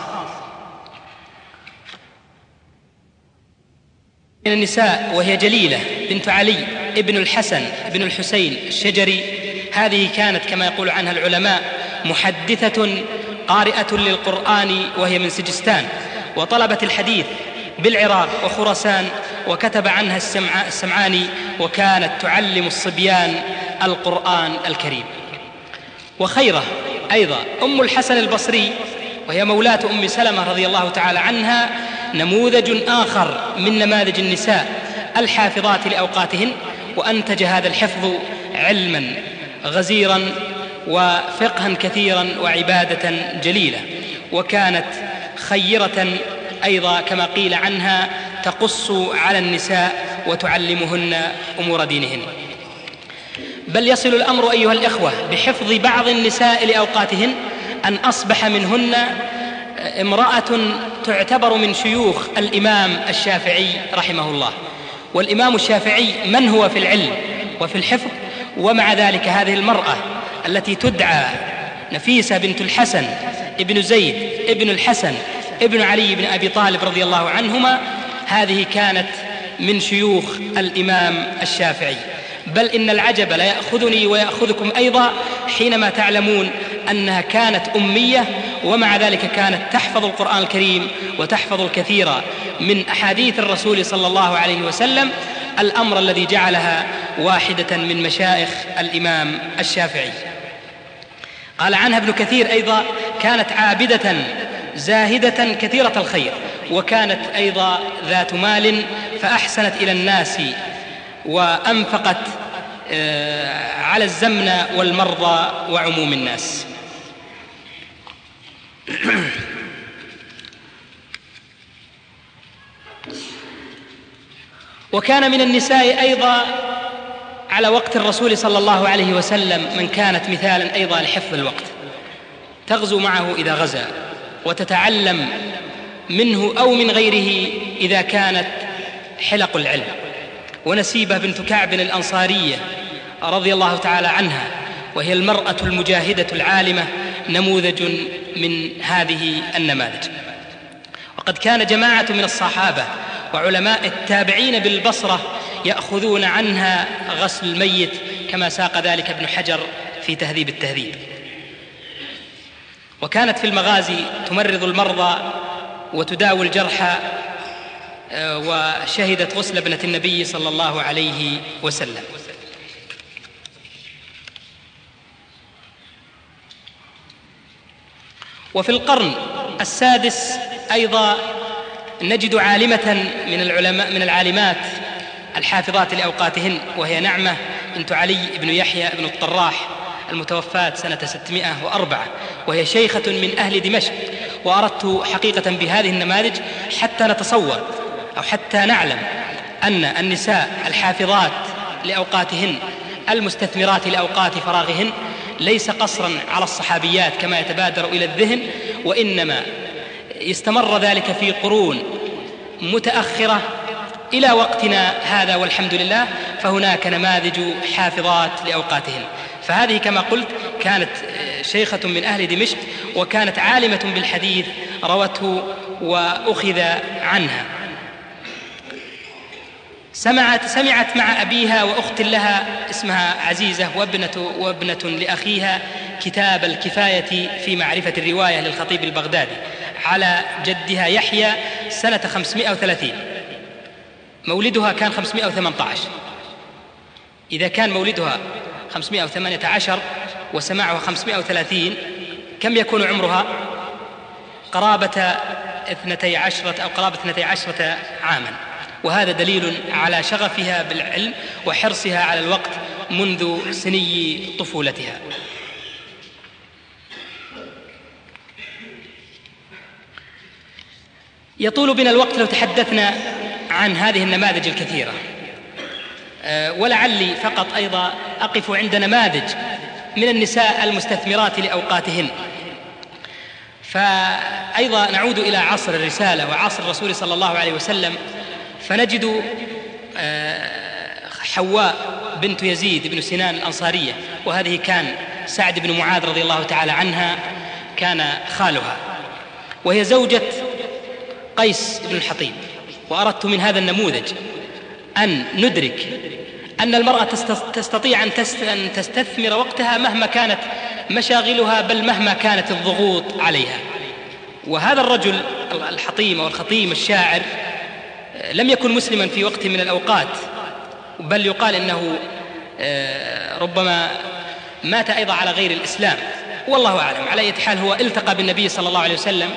Speaker 2: من النساء وهي جليلة بنت علي ابن الحسن ابن الحسين الشجري، هذه كانت كما يقول عنها العلماء محدثة قارئة للقرآن، وهي من سجستان، وطلبت الحديث بالعراق وخراسان، وكتب عنها السمعاني، وكانت تعلم الصبيان القرآن الكريم. وخيرة أيضا أم الحسن البصري، وهي مولاة أم سلمة رضي الله تعالى عنها، نموذج آخر من نماذج النساء الحافظات لأوقاتهن، وأنتج هذا الحفظ علما غزيرا وفقها كثيرا وعبادة جليلة. وكانت خيرة أيضا كما قيل عنها، تقص على النساء وتعلمهن أمور دينهن. بل يصل الأمر أيها الإخوة بحفظ بعض النساء لأوقاتهن أن أصبح منهن امرأة تعتبر من شيوخ الإمام الشافعي رحمه الله. والإمام الشافعي من هو في العلم وفي الحفظ، ومع ذلك هذه المرأة التي تدعى نفيسة بنت الحسن ابن زيد ابن الحسن ابن علي بن أبي طالب رضي الله عنهما، هذه كانت من شيوخ الإمام الشافعي. بل إن العجب لا يأخذني ويأخذكم أيضا حينما تعلمون أنها كانت أمية، ومع ذلك كانت تحفظ القرآن الكريم وتحفظ الكثير من أحاديث الرسول صلى الله عليه وسلم، الأمر الذي جعلها واحدة من مشايخ الإمام الشافعي. قال عنها ابن كثير أيضا كانت عابدة زاهدة كثيرة الخير، وكانت أيضا ذات مال فأحسنت إلى الناس وأنفقت على الزمن والمرضى وعموم الناس. وكان من النساء أيضا على وقت الرسول صلى الله عليه وسلم من كانت مثالا أيضا لحفظ الوقت، تغزو معه إذا غزا، وتتعلم منه أو من غيره إذا كانت حلق العلم. ونسيبة بنت كعب الأنصارية رضي الله تعالى عنها، وهي المرأة المجاهدة العالمة، نموذج من هذه النماذج. وقد كان جماعة من الصحابة وعلماء التابعين بالبصرة يأخذون عنها غسل الميت، كما ساق ذلك ابن حجر في تهذيب التهذيب. وكانت في المغازي تمرض المرضى وتداوي الجرحى، وشهدت غسل ابنة النبي صلى الله عليه وسلم. وفي القرن السادس أيضا نجد عالمة من العالمات الحافظات لأوقاتهن، وهي نعمة بنت علي بن يحيى بن الطراح المتوفاة سنة 604، وهي شيخة من أهل دمشق، وأردت حقيقة بهذه النماذج حتى نتصور أو حتى نعلم أن النساء الحافظات لأوقاتهن المستثمرات لأوقات فراغهن ليس قصرا على الصحابيات كما يتبادر إلى الذهن، وإنما استمر ذلك في قرون متأخرة إلى وقتنا هذا والحمد لله، فهناك نماذج حافظات لأوقاتهن. فهذه كما قلت كانت شيخة من أهل دمشق، وكانت عالمة بالحديث روته وأخذ عنها. سمعت مع أبيها وأخت لها اسمها عزيزة وابنة لأخيها كتاب الكفاية في معرفة الرواية للخطيب البغدادي على جدها يحيى سنة 530. مولدها كان 518. إذا كان مولدها 518 وسماعها 530، كم يكون عمرها؟ قرابة 12 أو قرابة 12 عاما. وهذا دليل على شغفها بالعلم وحرصها على الوقت منذ سني طفولتها. يطول بنا الوقت لو تحدثنا عن هذه النماذج الكثيرة، ولعلي فقط أيضا أقف عند نماذج من النساء المستثمرات لأوقاتهن. فأيضا نعود إلى عصر الرسالة وعصر الرسول صلى الله عليه وسلم، فنجد حواء بنت يزيد بن سنان الأنصارية، وهذه كان سعد بن معاذ رضي الله تعالى عنها كان خالها، وهي زوجة قيس بن الحطيب. وأردت من هذا النموذج أن ندرك أن المرأة تستطيع أن تستثمر وقتها مهما كانت مشاغلها، بل مهما كانت الضغوط عليها. وهذا الرجل الحطيم أو الخطيم الشاعر لم يكن مسلما في وقت من الأوقات، بل يقال إنه ربما مات أيضا على غير الإسلام، والله أعلم. على أي حال هو التقى بالنبي صلى الله عليه وسلم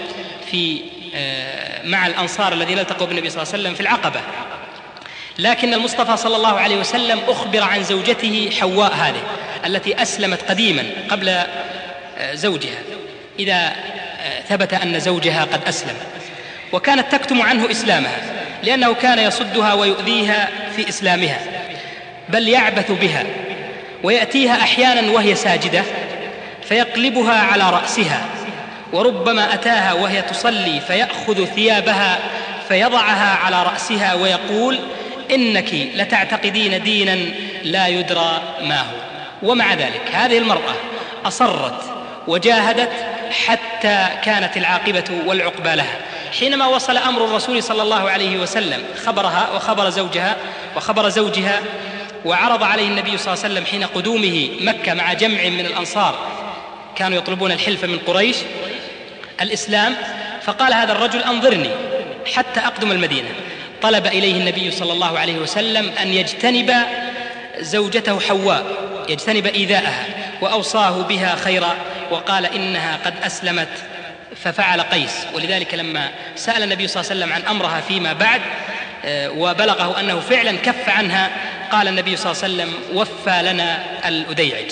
Speaker 2: مع الأنصار الذين التقوا بالنبي صلى الله عليه وسلم في العقبة. لكن المصطفى صلى الله عليه وسلم أخبر عن زوجته حواء هذه التي أسلمت قديما قبل زوجها، إذا ثبت أن زوجها قد أسلم، وكانت تكتم عنه إسلامها لأنه كان يصدها ويؤذيها في إسلامها، بل يعبث بها، ويأتيها أحيانا وهي ساجدة فيقلبها على رأسها، وربما أتاها وهي تصلي فيأخذ ثيابها فيضعها على رأسها ويقول: إنك لتعتقدين دينا لا يدرى ما هو. ومع ذلك هذه المرأة أصرت وجاهدت حتى كانت العاقبة والعقبى لها. حينما وصل أمر الرسول صلى الله عليه وسلم خبرها وخبر زوجها وعرض عليه النبي صلى الله عليه وسلم حين قدومه مكة مع جمع من الأنصار كانوا يطلبون الحلف من قريش الإسلام، فقال هذا الرجل: أنظرني حتى أقدم المدينة. طلب إليه النبي صلى الله عليه وسلم أن يجتنب زوجته حواء، يجتنب إيذاءها، وأوصاه بها خيرا، وقال: إنها قد أسلمت. ففعل قيس. ولذلك لما سأل النبي صلى الله عليه وسلم عن أمرها فيما بعد وبلغه أنه فعلا كف عنها، قال النبي صلى الله عليه وسلم: وفى لنا الأديعج.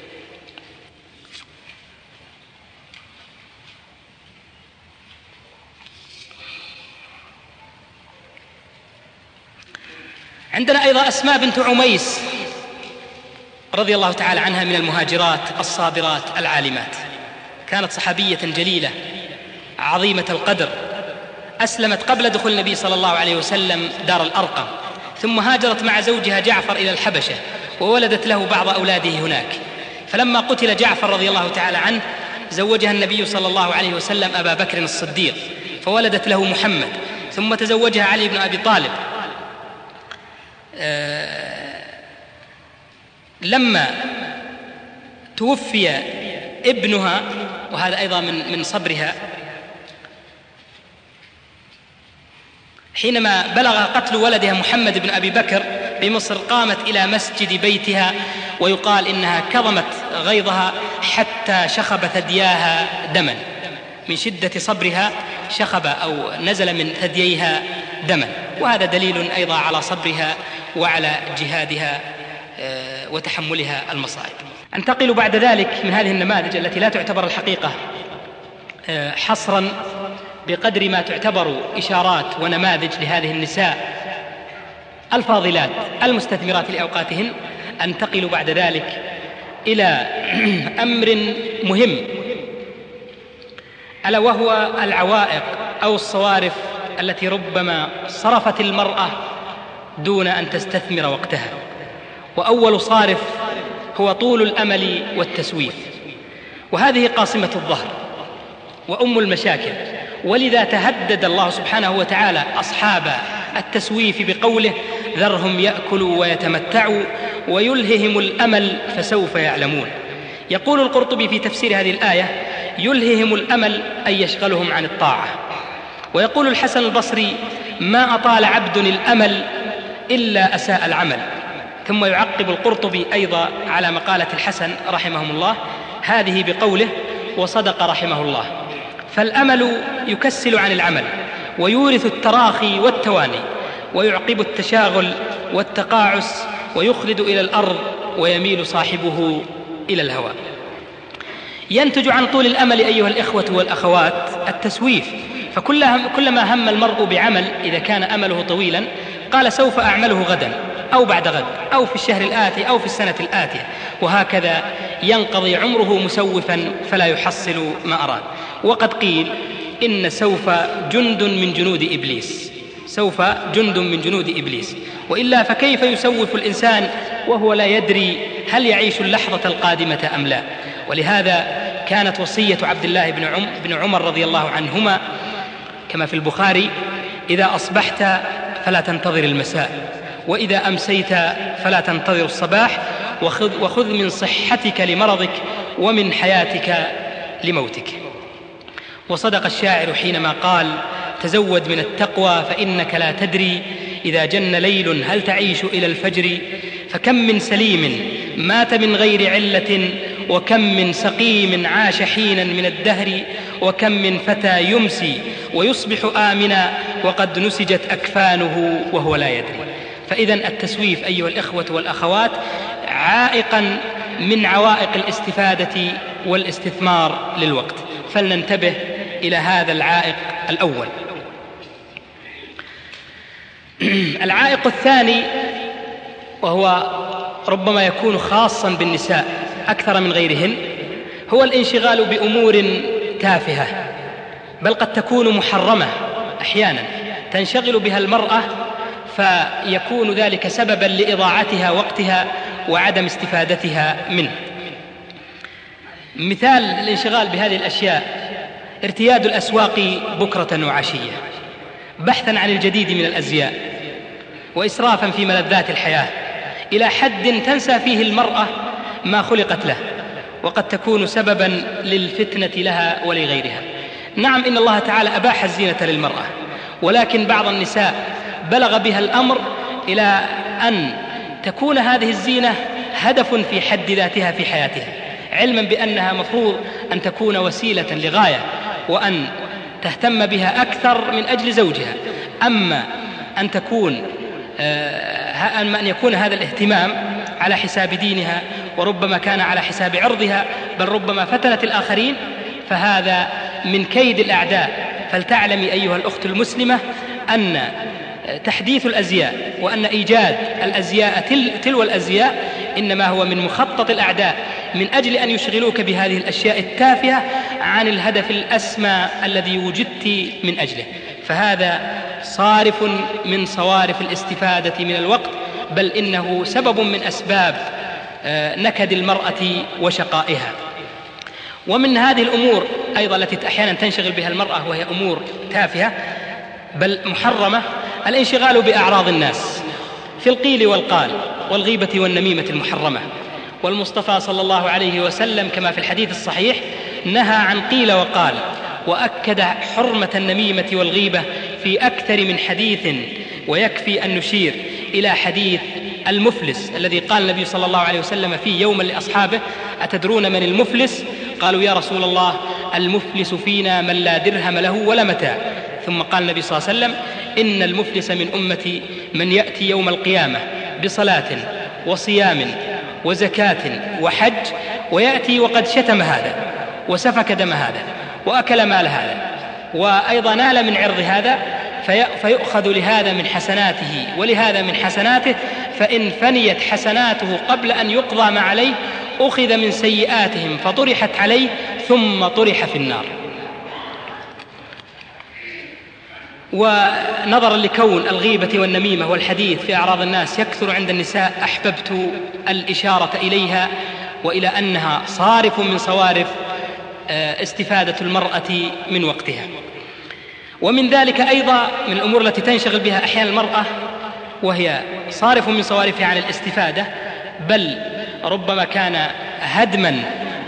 Speaker 2: عندنا أيضا أسماء بنت عميس رضي الله تعالى عنها من المهاجرات الصابرات العالمات، كانت صحابية جليلة عظيمة القدر، أسلمت قبل دخول النبي صلى الله عليه وسلم دار الأرقم، ثم هاجرت مع زوجها جعفر إلى الحبشة وولدت له بعض أولاده هناك. فلما قتل جعفر رضي الله تعالى عنه زوجها النبي صلى الله عليه وسلم أبا بكر الصديق فولدت له محمد، ثم تزوجها علي بن أبي طالب. لما توفي ابنها، وهذا أيضا من صبرها، حينما بلغ قتل ولدها محمد بن أبي بكر بمصر قامت إلى مسجد بيتها، ويقال إنها كظمت غيظها حتى شخب ثدياها دما، من شدة صبرها شخب أو نزل من ثدييها دما، وهذا دليل أيضا على صبرها وعلى جهادها وتحملها المصائب. أنتقل بعد ذلك من هذه النماذج التي لا تعتبر الحقيقة حصرا بقدر ما تعتبر إشارات ونماذج لهذه النساء الفاضلات المستثمرات لأوقاتهن، أنتقل بعد ذلك إلى أمر مهم، ألا وهو العوائق أو الصوارف التي ربما صرفت المرأة دون أن تستثمر وقتها. وأول صارف هو طول الأمل والتسويف، وهذه قاصمة الظهر وأم المشاكل. ولذا تهدد الله سبحانه وتعالى أصحاب التسويف بقوله: ذرهم يأكلوا ويتمتعوا ويلههم الأمل فسوف يعلمون. يقول القرطبي في تفسير هذه الآية: يلههم الأمل أي يشغلهم عن الطاعة. ويقول الحسن البصري: ما أطال عبد الأمل إلا أساء العمل. ثم يعقب القرطبي أيضا على مقالة الحسن رحمه الله هذه بقوله: وصدق رحمه الله. فالأمل يكسل عن العمل ويورث التراخي والتواني، ويعقب التشاغل والتقاعس، ويخلد إلى الأرض، ويميل صاحبه إلى الهوى. ينتج عن طول الأمل أيها الإخوة والأخوات التسويف، فكلما هم المرء بعمل إذا كان أمله طويلا قال: سوف أعمله غدا أو بعد غد أو في الشهر الآتي أو في السنة الآتية، وهكذا ينقضي عمره مسوفا فلا يحصل ما أراد. وقد قيل: إن سوف جند من جنود إبليس، سوف جند من جنود إبليس. وإلا فكيف يسوف الإنسان وهو لا يدري هل يعيش اللحظة القادمة أم لا؟ ولهذا كانت وصية عبد الله بن عمر رضي الله عنهما كما في البخاري: إذا أصبحت فلا تنتظر المساء، وإذا أمسيت فلا تنتظر الصباح، وخذ من صحتك لمرضك ومن حياتك لموتك. وصدق الشاعر حينما قال: تزود من التقوى فإنك لا تدري إذا جن ليل هل تعيش إلى الفجر، فكم من سليم مات من غير علة، وكم من سقيم عاش حينا من الدهر، وكم من فتى يمسي ويصبح آمنا وقد نسجت أكفانه وهو لا يدري. فإذا التسويف أيها الإخوة والأخوات عائقا من عوائق الاستفادة والاستثمار للوقت، فلننتبه إلى هذا العائق الأول. العائق الثاني، وهو ربما يكون خاصا بالنساء أكثر من غيرهن، هو الانشغال بأمور تافهة، بل قد تكون محرمة أحيانا تنشغل بها المرأة، فيكون ذلك سببا لإضاعتها وقتها وعدم استفادتها منه. مثال الانشغال بهذه الأشياء: ارتياد الأسواق بكرة وعشية بحثا عن الجديد من الأزياء، وإسرافا في ملذات الحياة إلى حد تنسى فيه المرأة ما خلقت له، وقد تكون سببا للفتنة لها ولغيرها. نعم، إن الله تعالى أباح الزينة للمرأة، ولكن بعض النساء بلغ بها الأمر إلى أن تكون هذه الزينة هدف في حد ذاتها في حياتها، علما بأنها مفروض أن تكون وسيلة لغاية، وأن تهتم بها أكثر من أجل زوجها. أما أن يكون هذا الاهتمام على حساب دينها، وربما كان على حساب عرضها، بل ربما فتنت الآخرين، فهذا من كيد الأعداء. فلتعلمي أيها الأخت المسلمة أن تحديث الأزياء وأن إيجاد الأزياء تلو الأزياء إنما هو من مخطط الأعداء من أجل أن يشغلوك بهذه الأشياء التافهة عن الهدف الأسمى الذي وجدت من أجله. فهذا صارف من صوارف الاستفادة من الوقت، بل إنه سبب من أسباب نكد المرأة وشقائها. ومن هذه الأمور أيضا التي أحيانا تنشغل بها المرأة وهي أمور تافهة بل محرمة: الانشغال بأعراض الناس في القيل والقال والغيبة والنميمة المحرمة. والمصطفى صلى الله عليه وسلم كما في الحديث الصحيح نهى عن قيل وقال، وأكد حرمة النميمة والغيبة في أكثر من حديث، ويكفي أن نشير إلى حديث المفلس الذي قال النبي صلى الله عليه وسلم فيه يوما لأصحابه: أتدرون من المفلس؟ قالوا: يا رسول الله، المفلس فينا من لا درهم له ولا متاع. ثم قال النبي صلى الله عليه وسلم: إن المفلس من أمتي من يأتي يوم القيامة بصلاة وصيام وزكاة وحج، ويأتي وقد شتم هذا وسفك دم هذا وأكل مال هذا وأيضا نال من عرض هذا، فيؤخذ لهذا من حسناته ولهذا من حسناته، فإن فنيت حسناته قبل أن يقضى ما عليه أخذ من سيئاتهم فطرحت عليه ثم طرح في النار. ونظرا لكون الغيبة والنميمة والحديث في أعراض الناس يكثر عند النساء، أحببت الإشارة إليها وإلى أنها صارف من صوارف استفادة المرأة من وقتها. ومن ذلك أيضا من الأمور التي تنشغل بها أحيانا المرأة وهي صارف من صوارفها عن الاستفادة، بل ربما كان هدما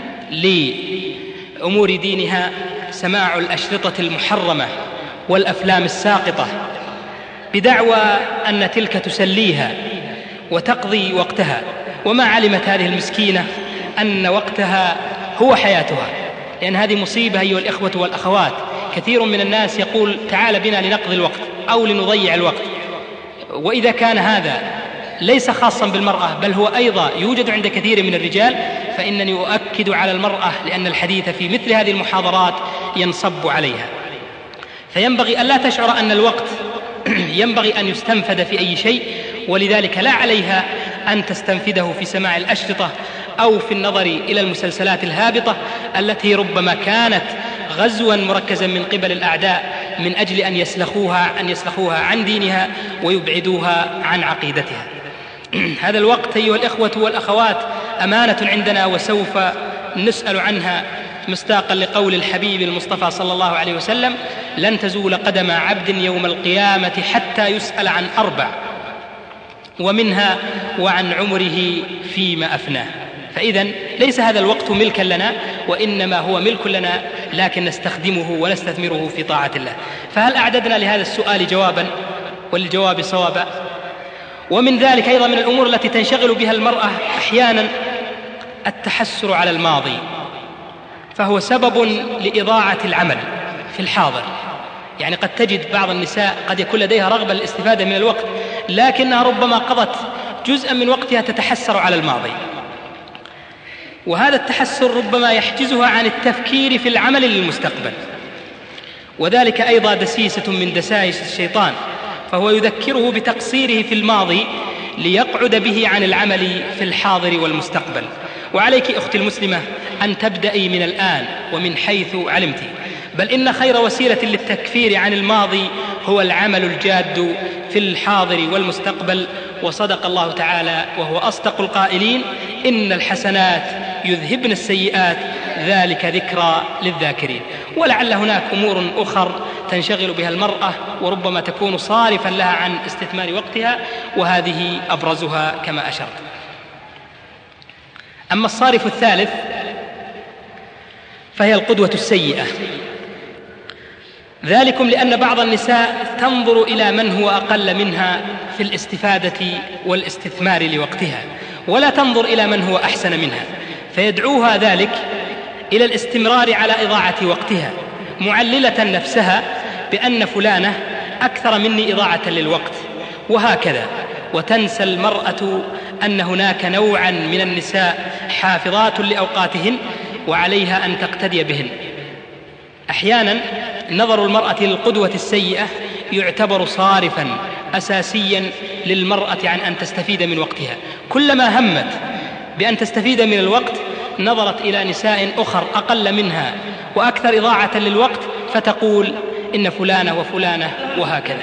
Speaker 2: لأمور دينها سماع الأشرطة المحرمة والأفلام الساقطة بدعوى أن تلك تسليها وتقضي وقتها، وما علمت هذه المسكينة أن وقتها هو حياتها. لأن هذه مصيبة أيها الإخوة والأخوات. كثير من الناس يقول تعال بنا لنقضي الوقت أو لنضيع الوقت، وإذا كان هذا ليس خاصا بالمرأة بل هو أيضا يوجد عند كثير من الرجال، فإنني أؤكد على المرأة، لأن الحديث في مثل هذه المحاضرات ينصب عليها. فينبغي أن لا تشعر أن الوقت ينبغي أن يستنفد في أي شيء، ولذلك لا عليها أن تستنفده في سماع الأشرطة أو في النظر إلى المسلسلات الهابطة التي ربما كانت غزوا مركزا من قبل الأعداء من أجل أن يسلخوها عن دينها ويبعدوها عن عقيدتها. هذا الوقت أيها الإخوة والأخوات أمانة عندنا، وسوف نسأل عنها مصداقا لقول الحبيب المصطفى صلى الله عليه وسلم: لن تزول قدم عبد يوم القيامة حتى يسأل عن 4، ومنها وعن عمره فيما أفناه. فإذن ليس هذا الوقت ملكا لنا، وإنما هو ملك لنا، لكن نستخدمه ونستثمره في طاعة الله. فهل أعددنا لهذا السؤال جوابا وللجواب صوابا؟ ومن ذلك أيضا من الأمور التي تنشغل بها المرأة أحيانا التحسر على الماضي، فهو سبب لإضاعة العمل في الحاضر. يعني قد تجد بعض النساء قد يكون لديها رغبة للاستفادة من الوقت، لكنها ربما قضت جزءا من وقتها تتحسر على الماضي، وهذا التحسر ربما يحجزها عن التفكير في العمل للمستقبل. وذلك أيضا دسيسة من دسائس الشيطان، فهو يذكره بتقصيره في الماضي ليقعد به عن العمل في الحاضر والمستقبل. وعليك أختي المسلمة أن تبدأي من الآن ومن حيث علمت، بل إن خير وسيلة للتكفير عن الماضي هو العمل الجاد في الحاضر والمستقبل. وصدق الله تعالى وهو أصدق القائلين: إن الحسنات يذهبن السيئات ذلك ذكرى للذاكرين. ولعل هناك أمور أخر تنشغل بها المرأة وربما تكون صارفا لها عن استثمار وقتها، وهذه أبرزها كما أشرت. أما الصارف الثالث فهي القدوة السيئة، ذلكم لأن بعض النساء تنظر إلى من هو أقل منها في الاستفادة والاستثمار لوقتها، ولا تنظر إلى من هو أحسن منها، فيدعوها ذلك إلى الاستمرار على إضاعة وقتها، معللة نفسها بأن فلانة أكثر مني إضاعة للوقت، وهكذا. وتنسى المرأة أن هناك نوعا من النساء حافظات لأوقاتهن وعليها أن تقتدي بهن. أحيانا نظر المرأة للقدوة السيئة يعتبر صارفا أساسيا للمرأة عن أن تستفيد من وقتها. كلما همت بأن تستفيد من الوقت نظرت إلى نساء أخر أقل منها وأكثر إضاعة للوقت فتقول إن فلانة وفلانة، وهكذا.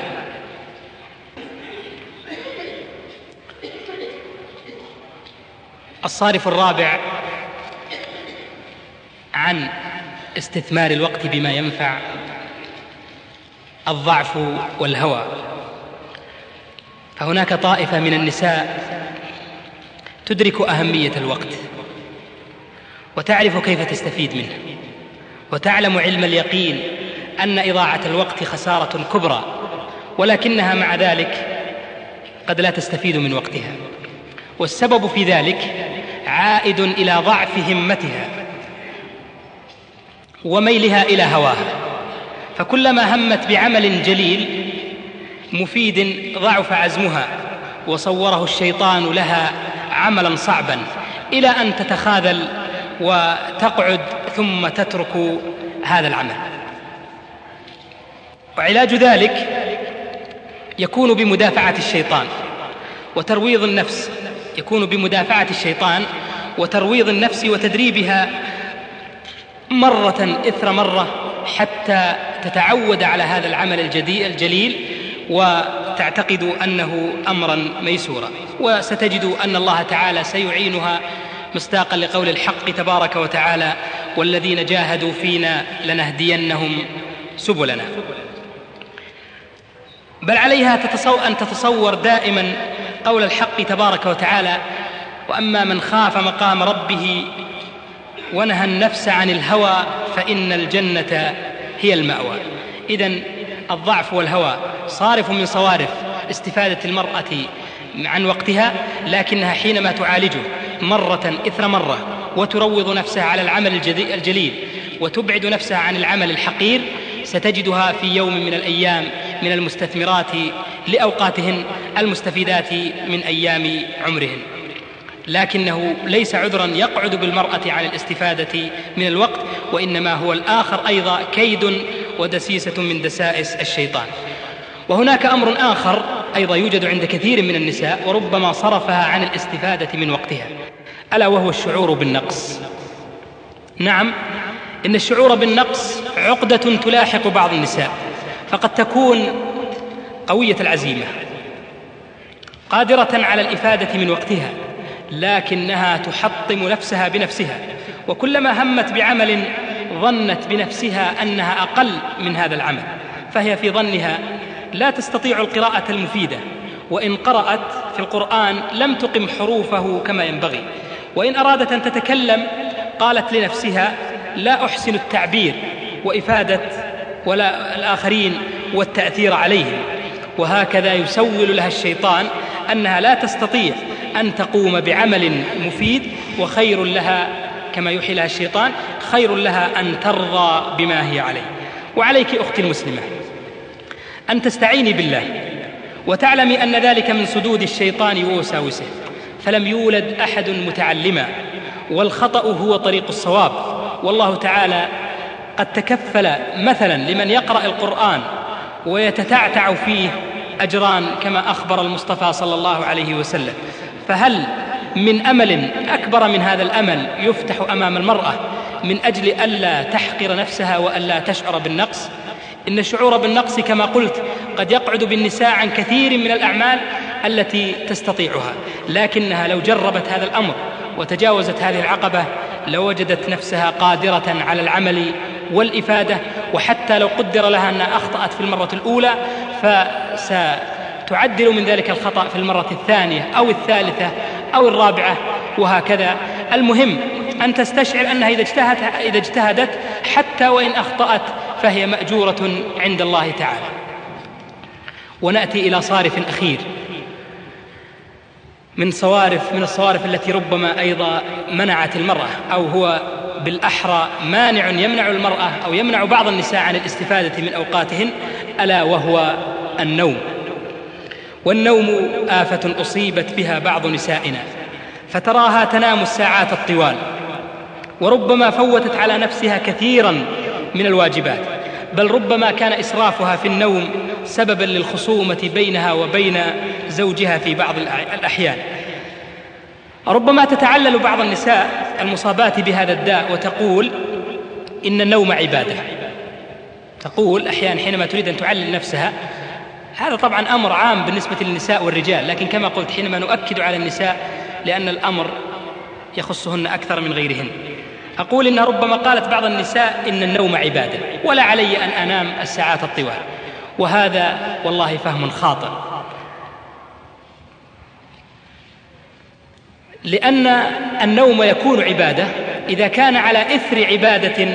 Speaker 2: الصارف الرابع عن استثمار الوقت بما ينفع الضعف والهوى. فهناك طائفة من النساء تدرك أهمية الوقت وتعرف كيف تستفيد منه، وتعلم علم اليقين أن إضاعة الوقت خسارة كبرى، ولكنها مع ذلك قد لا تستفيد من وقتها. والسبب في ذلك عائد إلى ضعف همتها وميلها إلى هواها، فكلما همت بعمل جليل مفيد ضعف عزمها وصوره الشيطان لها عملا صعبا، إلى أن تتخاذل وتقعد ثم تترك هذا العمل. وعلاج ذلك يكون بمدافعة الشيطان وترويض النفس، يكون بمدافعة الشيطان وترويض النفس وتدريبها مرة إثر مرة حتى تتعود على هذا العمل الجليل وتعتقد أنه أمرا ميسورا، وستجد أن الله تعالى سيعينها مصداقا لقول الحق تبارك وتعالى: والذين جاهدوا فينا لنهدينهم سبلنا. بل عليها أن تتصور دائما قول الحق تبارك وتعالى: وأما من خاف مقام ربه ونهى النفس عن الهوى فإن الجنة هي المأوى. إذن الضعف والهوى صارف من صوارف استفادة المرأة عن وقتها، لكنها حينما تعالجه مرة إثر مرة وتروض نفسها على العمل الجليل وتبعد نفسها عن العمل الحقير، ستجدها في يوم من الأيام من المستثمرات لأوقاتهن المستفيدات من أيام عمرهن. لكنه ليس عذرا يقعد بالمرأة عن الاستفادة من الوقت، وإنما هو الآخر أيضا كيد ودسيسة من دسائس الشيطان. وهناك أمر آخر أيضا يوجد عند كثير من النساء وربما صرفها عن الاستفادة من وقتها، ألا وهو الشعور بالنقص. نعم، إن الشعور بالنقص عقدة تلاحق بعض النساء، فقد تكون قوية العزيمة قادرة على الإفادة من وقتها، لكنها تحطم نفسها بنفسها، وكلما همت بعمل ظنت بنفسها أنها أقل من هذا العمل، فهي في ظنها لا تستطيع القراءة المفيدة، وإن قرأت في القرآن لم تقم حروفه كما ينبغي، وإن أرادت أن تتكلم قالت لنفسها: لا أحسن التعبير وإفادة ولا الآخرين والتأثير عليهم. وهكذا يسول لها الشيطان أنها لا تستطيع أن تقوم بعمل مفيد، وخير لها كما يوحي لها الشيطان خير لها أن ترضى بما هي عليه. وعليك أختي المسلمة أن تستعيني بالله وتعلمي أن ذلك من سدود الشيطان ووساوسه، فلم يولد أحد متعلما، والخطأ هو طريق الصواب. والله تعالى قد تكفل مثلا لمن يقرأ القرآن ويتتعتع فيه أجران كما أخبر المصطفى صلى الله عليه وسلم، فهل من أمل أكبر من هذا الأمل يفتح أمام المرأة من أجل ألا تحقر نفسها وألا تشعر بالنقص؟ إن الشعور بالنقص كما قلت قد يقعد بالنساء عن كثير من الأعمال التي تستطيعها، لكنها لو جربت هذا الأمر وتجاوزت هذه العقبة لوجدت نفسها قادرة على العمل والإفادة. وحتى لو قدر لها أنها أخطأت في المرة الأولى فستعدل من ذلك الخطأ في المرة الثانية أو الثالثة أو الرابعة وهكذا. المهم أن تستشعر أنها إذا اجتهدت حتى وإن أخطأت فهي مأجورة عند الله تعالى. ونأتي إلى صارف أخير من الصوارف التي ربما أيضا منعت المرأة، أو هو بالأحرى مانع يمنع المرأة أو يمنع بعض النساء عن الاستفادة من أوقاتهن، ألا وهو النوم. والنوم آفة أصيبت بها بعض نسائنا، فتراها تنام الساعات الطوال، وربما فوتت على نفسها كثيرا من الواجبات، بل ربما كان إسرافها في النوم سببا للخصومة بينها وبين زوجها في بعض الأحيان. ربما تتعلل بعض النساء المصابات بهذا الداء وتقول إن النوم عبادة، تقول أحيانا حينما تريد أن تعلل نفسها. هذا طبعا أمر عام بالنسبة للنساء والرجال، لكن كما قلت حينما نؤكد على النساء لأن الأمر يخصهن أكثر من غيرهن، أقول إن ربما قالت بعض النساء إن النوم عبادة ولا علي أن أنام الساعات الطوال، وهذا والله فهم خاطئ، لأن النوم يكون عبادة إذا كان على إثر عبادة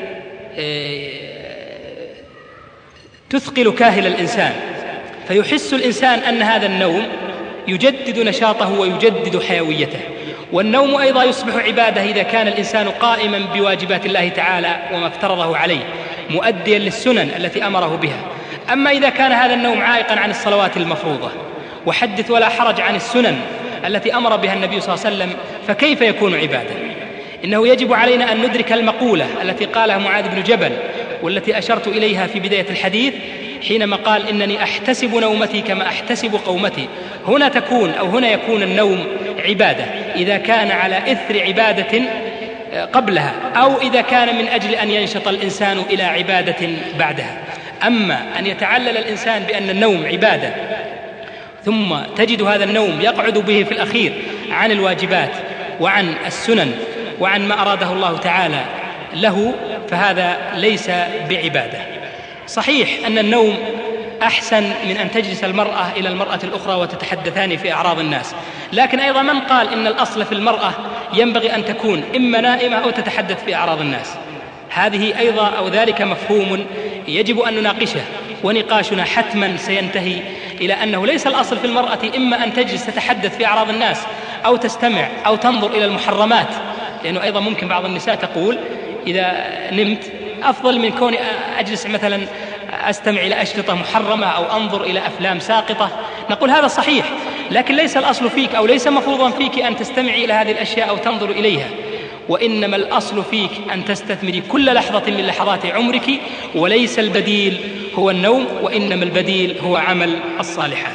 Speaker 2: تثقل كاهل الإنسان، فيحس الإنسان أن هذا النوم يجدد نشاطه ويجدد حيويته. والنوم أيضا يصبح عبادة إذا كان الإنسان قائما بواجبات الله تعالى وما افترضه عليه، مؤديا للسنن التي أمره بها. أما إذا كان هذا النوم عائقا عن الصلوات المفروضة وحدث ولا حرج عن السنن التي أمر بها النبي صلى الله عليه وسلم، فكيف يكون عبادة؟ إنه يجب علينا أن ندرك المقولة التي قالها معاذ بن جبل والتي أشرت إليها في بداية الحديث حينما قال إنني أحتسب نومتي كما أحتسب قومتي. هنا يكون النوم عبادة إذا كان على إثر عبادة قبلها، أو إذا كان من أجل أن ينشط الإنسان إلى عبادة بعدها. أما أن يتعلل الإنسان بأن النوم عبادة ثم تجد هذا النوم يقعد به في الأخير عن الواجبات وعن السنن وعن ما أراده الله تعالى له، فهذا ليس بعبادة. صحيح أن النوم أحسن من أن تجلس المرأة إلى المرأة الأخرى وتتحدثان في أعراض الناس، لكن أيضا من قال إن الأصل في المرأة ينبغي أن تكون إما نائمة أو تتحدث في أعراض الناس؟ هذه أيضا أو ذلك مفهوم يجب أن نناقشه، ونقاشنا حتما سينتهي إلى أنه ليس الأصل في المرأة إما أن تجلس تتحدث في أعراض الناس أو تستمع أو تنظر إلى المحرمات، لأنه أيضا ممكن بعض النساء تقول إذا نمت أفضل من كوني أجلس مثلا أستمع إلى أشرطة محرمة أو أنظر إلى أفلام ساقطة. نقول هذا صحيح، لكن ليس الأصل فيك أو ليس مفروضا فيك أن تستمعي إلى هذه الأشياء أو تنظر إليها، وإنما الأصل فيك أن تستثمري كل لحظة من لحظات عمرك، وليس البديل هو النوم، وإنما البديل هو عمل الصالحات.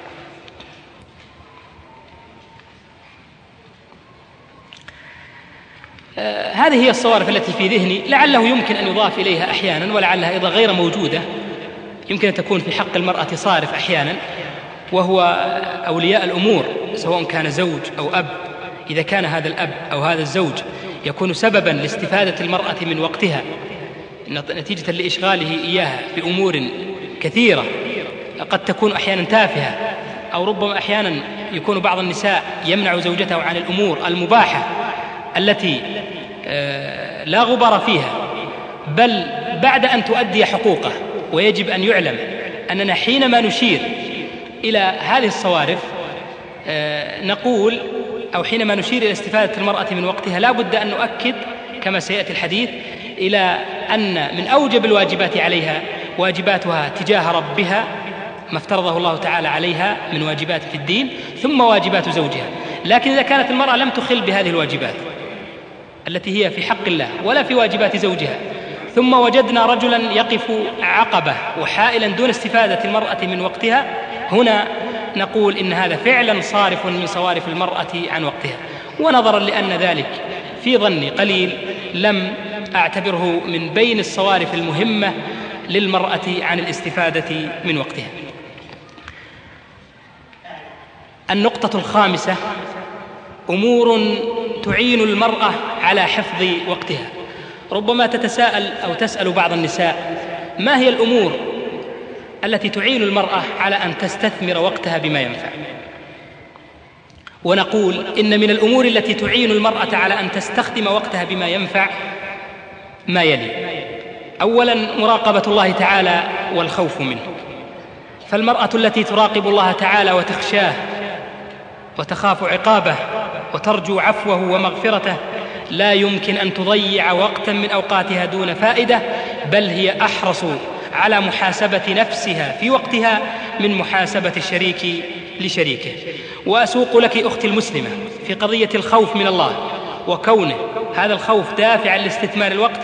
Speaker 2: هذه هي الصوارف التي في ذهني، لعله يمكن أن يضاف إليها أحيانا ولعلها أيضا غير موجودة. يمكن أن تكون في حق المرأة صارف أحيانا، وهو أولياء الأمور سواء كان زوج أو أب. إذا كان هذا الأب أو هذا الزوج يكون سببا لاستفادة المرأة من وقتها نتيجة لإشغاله إياها بأمور كثيرة قد تكون أحيانا تافهة، أو ربما أحيانا يكون بعض النساء يمنع زوجته عن الأمور المباحة التي لا غبار فيها، بل بعد أن تؤدي حقوقه. ويجب أن يعلم أننا حينما نشير إلى هذه الصوارف نقول، أو حينما نشير إلى استفادة المرأة من وقتها، لا بد أن نؤكد كما سيأتي الحديث إلى أن من أوجب الواجبات عليها واجباتها تجاه ربها، ما افترضه الله تعالى عليها من واجبات في الدين، ثم واجبات زوجها. لكن إذا كانت المرأة لم تخل بهذه الواجبات التي هي في حق الله ولا في واجبات زوجها، ثم وجدنا رجلا يقف عقبة وحائلا دون استفادة المرأة من وقتها، هنا نقول إن هذا فعلا صارف من صوارف المرأة عن وقتها. ونظرا لأن ذلك في ظني قليل لم أعتبره من بين الصوارف المهمة للمرأة عن الاستفادة من وقتها. النقطة الخامسة: أمور تعين المرأة على حفظ وقتها. ربما تتساءل أو تسأل بعض النساء: ما هي الأمور التي تعين المرأة على أن تستثمر وقتها بما ينفع؟ ونقول إن من الأمور التي تعين المرأة على أن تستخدم وقتها بما ينفع ما يلي: أولا، مراقبة الله تعالى والخوف منه. فالمرأة التي تراقب الله تعالى وتخشاه وتخاف عقابه وترجو عفوه ومغفرته لا يمكن أن تضيع وقتا من أوقاتها دون فائدة، بل هي أحرص على محاسبة نفسها في وقتها من محاسبة الشريك لشريكه. وأسوق لك أختي المسلمة في قضية الخوف من الله وكونه هذا الخوف دافعا لاستثمار الوقت،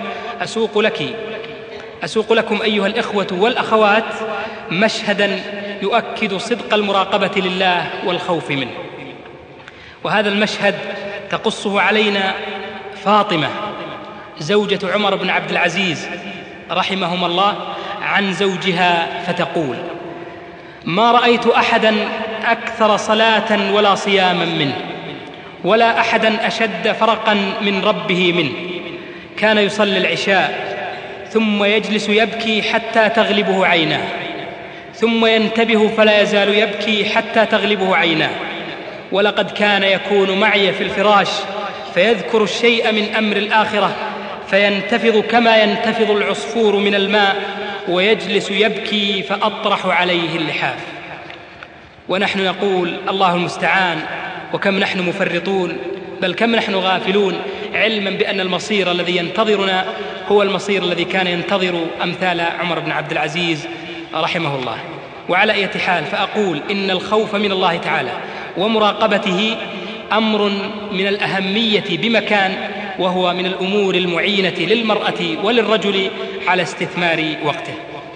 Speaker 2: أسوق لكم أيها الإخوة والأخوات مشهدا يؤكد صدق المراقبة لله والخوف منه. وهذا المشهد تقصه علينا فاطمة زوجة عمر بن عبد العزيز رحمهما الله عن زوجها، فتقول: ما رأيت أحدا أكثر صلاة ولا صياما منه، ولا أحدا أشد فرقا من ربه منه. كان يصلي العشاء ثم يجلس يبكي حتى تغلبه عيناه، ثم ينتبه فلا يزال يبكي حتى تغلبه عيناه. ولقد كان يكون معي في الفراش فيذكر الشيء من أمر الآخرة فينتفض كما ينتفض العصفور من الماء، ويجلس يبكي فأطرح عليه اللحاف. ونحن نقول: الله المستعان، وكم نحن مفرطون، بل كم نحن غافلون، علما بأن المصير الذي ينتظرنا هو المصير الذي كان ينتظر أمثال عمر بن عبد العزيز رحمه الله. وعلى أي حال، فأقول إن الخوف من الله تعالى ومراقبته أمر من الأهمية بمكان وهو من الأمور المعينة للمرأة وللرجل على استثمار وقته.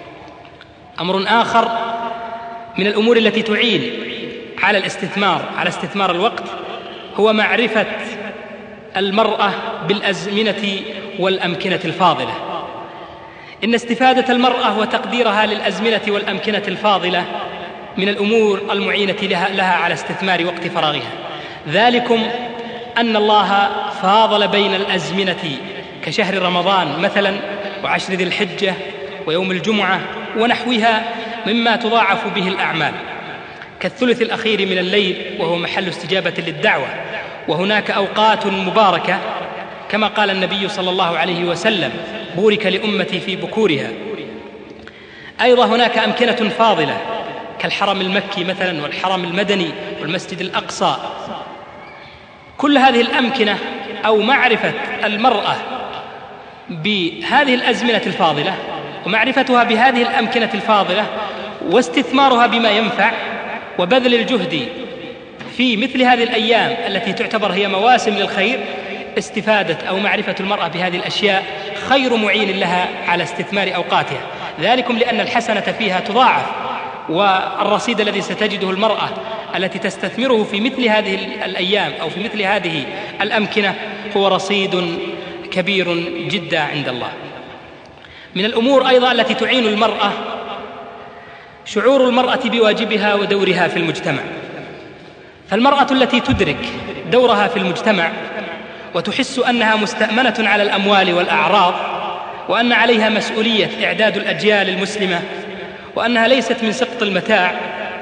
Speaker 2: أمر آخر من الأمور التي تعين على استثمار الوقت هو معرفة المرأة بالأزمنة والأمكنة الفاضلة. إن استفادة المرأة وتقديرها للأزمنة والأمكنة الفاضلة من الأمور المعينة لها على استثمار وقت فراغها. ذلكم أن الله فاضل بين الأزمنة كشهر رمضان مثلا وعشر ذي الحجة ويوم الجمعة ونحوها مما تضاعف به الأعمال، كالثلث الأخير من الليل وهو محل استجابة للدعوة. وهناك أوقات مباركة كما قال النبي صلى الله عليه وسلم: بورك لأمتي في بكورها. أيضا هناك أمكنة فاضلة كالحرم المكي مثلا والحرم المدني والمسجد الأقصى. كل هذه الأمكنة أو معرفة المرأة بهذه الأزمنة الفاضلة ومعرفتها بهذه الأمكنة الفاضلة واستثمارها بما ينفع وبذل الجهد في مثل هذه الأيام التي تعتبر هي مواسم للخير، استفادة أو معرفة المرأة بهذه الأشياء خير معين لها على استثمار أوقاتها. ذلكم لأن الحسنة فيها تضاعف، والرصيد الذي ستجده المرأة التي تستثمره في مثل هذه الأيام أو في مثل هذه الأمكنة هو رصيد كبير جدا عند الله. من الأمور أيضا التي تعين المرأة شعور المرأة بواجبها ودورها في المجتمع. فالمرأة التي تدرك دورها في المجتمع وتحس أنها مستأمنة على الأموال والأعراض، وأن عليها مسؤولية إعداد الأجيال المسلمة، وأنها ليست من سقط المتاع،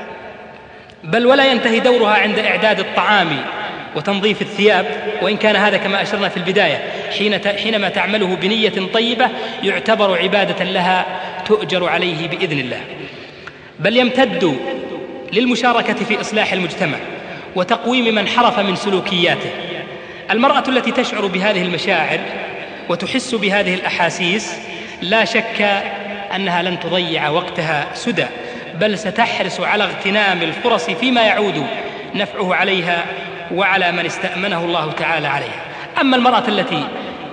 Speaker 2: بل ولا ينتهي دورها عند إعداد الطعام وتنظيف الثياب، وإن كان هذا كما أشرنا في البداية حينما تعمله بنية طيبة يعتبر عبادة لها تؤجر عليه بإذن الله، بل يمتد للمشاركة في إصلاح المجتمع وتقويم من حرف من سلوكياته. المرأة التي تشعر بهذه المشاعر وتحس بهذه الأحاسيس لا شك أنها لن تضيع وقتها سدى، بل ستحرص على اغتنام الفرص فيما يعود نفعه عليها وعلى من استأمنه الله تعالى عليها. أما المرأة التي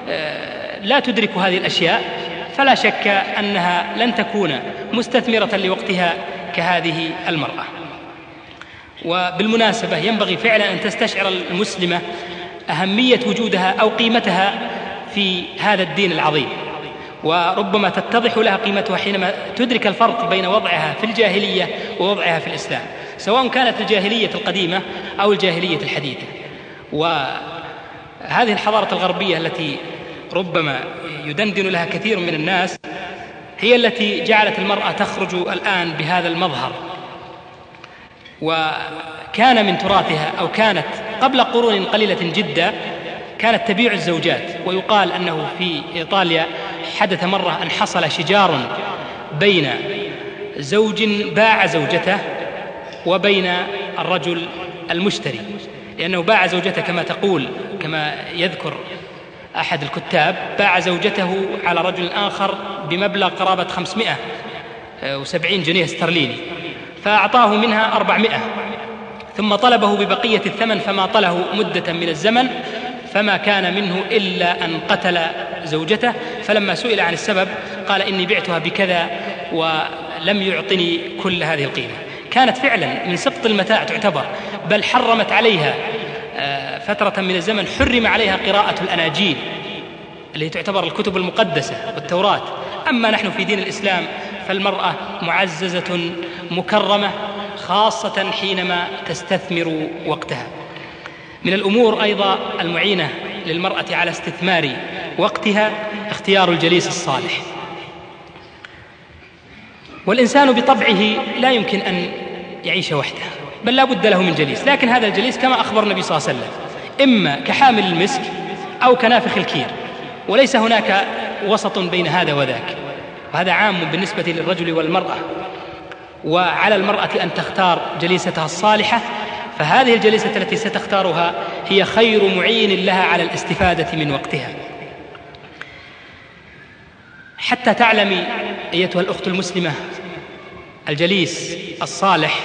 Speaker 2: لا تدرك هذه الأشياء فلا شك أنها لن تكون مستثمرة لوقتها كهذه المرأة. وبالمناسبة ينبغي فعلا أن تستشعر المسلمة أهمية وجودها أو قيمتها في هذا الدين العظيم، وربما تتضح لها قيمتها حينما تدرك الفرق بين وضعها في الجاهلية ووضعها في الإسلام، سواء كانت الجاهلية القديمة أو الجاهلية الحديثة. وهذه الحضارة الغربية التي ربما يدندن لها كثير من الناس هي التي جعلت المرأة تخرج الآن بهذا المظهر، وكان من تراثها أو كانت قبل قرون قليلة جدا كانت تبيع الزوجات. ويقال أنه في إيطاليا حدث مرة أن حصل شجار بين زوج باع زوجته وبين الرجل المشتري، لأنه باع زوجته كما يذكر أحد الكتاب، باع زوجته على رجل آخر بمبلغ قرابة 570 جنيه استرليني، فأعطاه منها 400، ثم طلبه ببقية الثمن فما طله مدة من الزمن، فما كان منه إلا أن قتل زوجته. فلما سئل عن السبب قال: إني بعتها بكذا ولم يعطني كل هذه القيمة. كانت فعلا من سقط المتاع تعتبر، بل حرمت عليها فترة من الزمن، حرم عليها قراءة الأناجيل التي تعتبر الكتب المقدسة والتوراة. أما نحن في دين الإسلام فالمرأة معززة مكرمة، خاصة حينما تستثمر وقتها. من الأمور أيضا المعينة للمرأة على استثمار وقتها اختيار الجليس الصالح. والإنسان بطبعه لا يمكن أن يعيش وحده، بل لا بد له من جليس، لكن هذا الجليس كما أخبر النبي صلى الله عليه وسلم إما كحامل المسك أو كنافخ الكير، وليس هناك وسط بين هذا وذاك، وهذا عام بالنسبة للرجل والمرأة. وعلى المرأة أن تختار جليستها الصالحة، فهذه الجليسة التي ستختارها هي خير معين لها على الاستفادة من وقتها. حتى تعلمي أيتها الأخت المسلمة الجليس الصالح،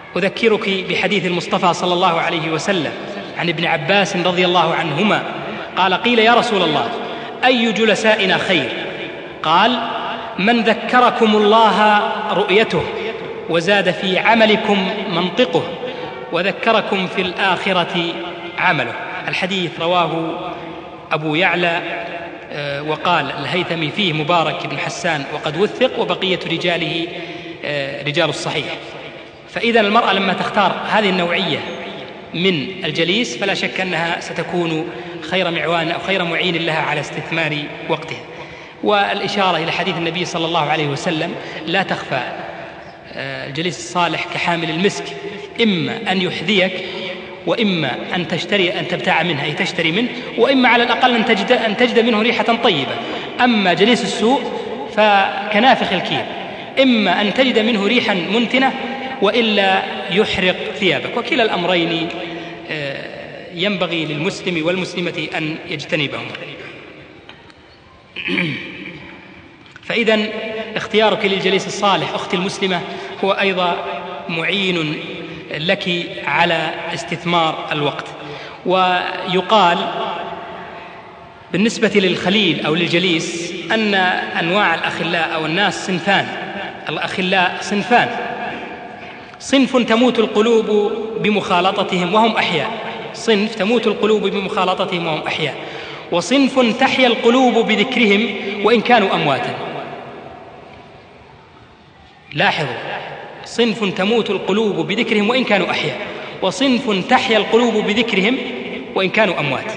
Speaker 2: أذكرك بحديث المصطفى صلى الله عليه وسلم عن ابن عباس رضي الله عنهما قال: قيل يا رسول الله أي جلسائنا خير؟ قال: من ذكركم الله رؤيته، وزاد في عملكم منطقه، وذكركم في الآخرة عمله. الحديث رواه أبو يعلى، وقال الهيثمي فيه مبارك بن حسان وقد وثق، وبقية رجاله رجال الصحيح. فإذا المرأة لما تختار هذه النوعية من الجليس فلا شك أنها ستكون خير معوان أو خير معين لها على استثمار وقتها. والإشارة إلى حديث النبي صلى الله عليه وسلم لا تخفى: الجليس الصالح كحامل المسك، إما أن يحذيك، وإما أن تبتاع منه أي تشتري منه، وإما على الأقل أن تجد منه ريحة طيبة. أما جليس السوء فكنافخ الكير، إما أن تجد منه ريحا منتنة وإلا يحرق ثيابك، وكلا الأمرين ينبغي للمسلم والمسلمة أن يجتنبهم. فإذا اختيارك للجليس الصالح أختي المسلمة هو أيضا معين لك على استثمار الوقت. ويقال بالنسبة للخليل أو للجليس أن أنواع الأخلاء أو الناس صنفان. الأخلاء صنفان: صنف تموت القلوب بمخالطتهم وهم أحياء، صنف تموت القلوب بمخالطتهم وهم أحياء، وصنف تحيا القلوب بذكرهم وإن كانوا أمواتا. لاحظوا: صنف تموت القلوب بذكرهم وإن كانوا أحياء، وصنف تحيا القلوب بذكرهم وإن كانوا أموات.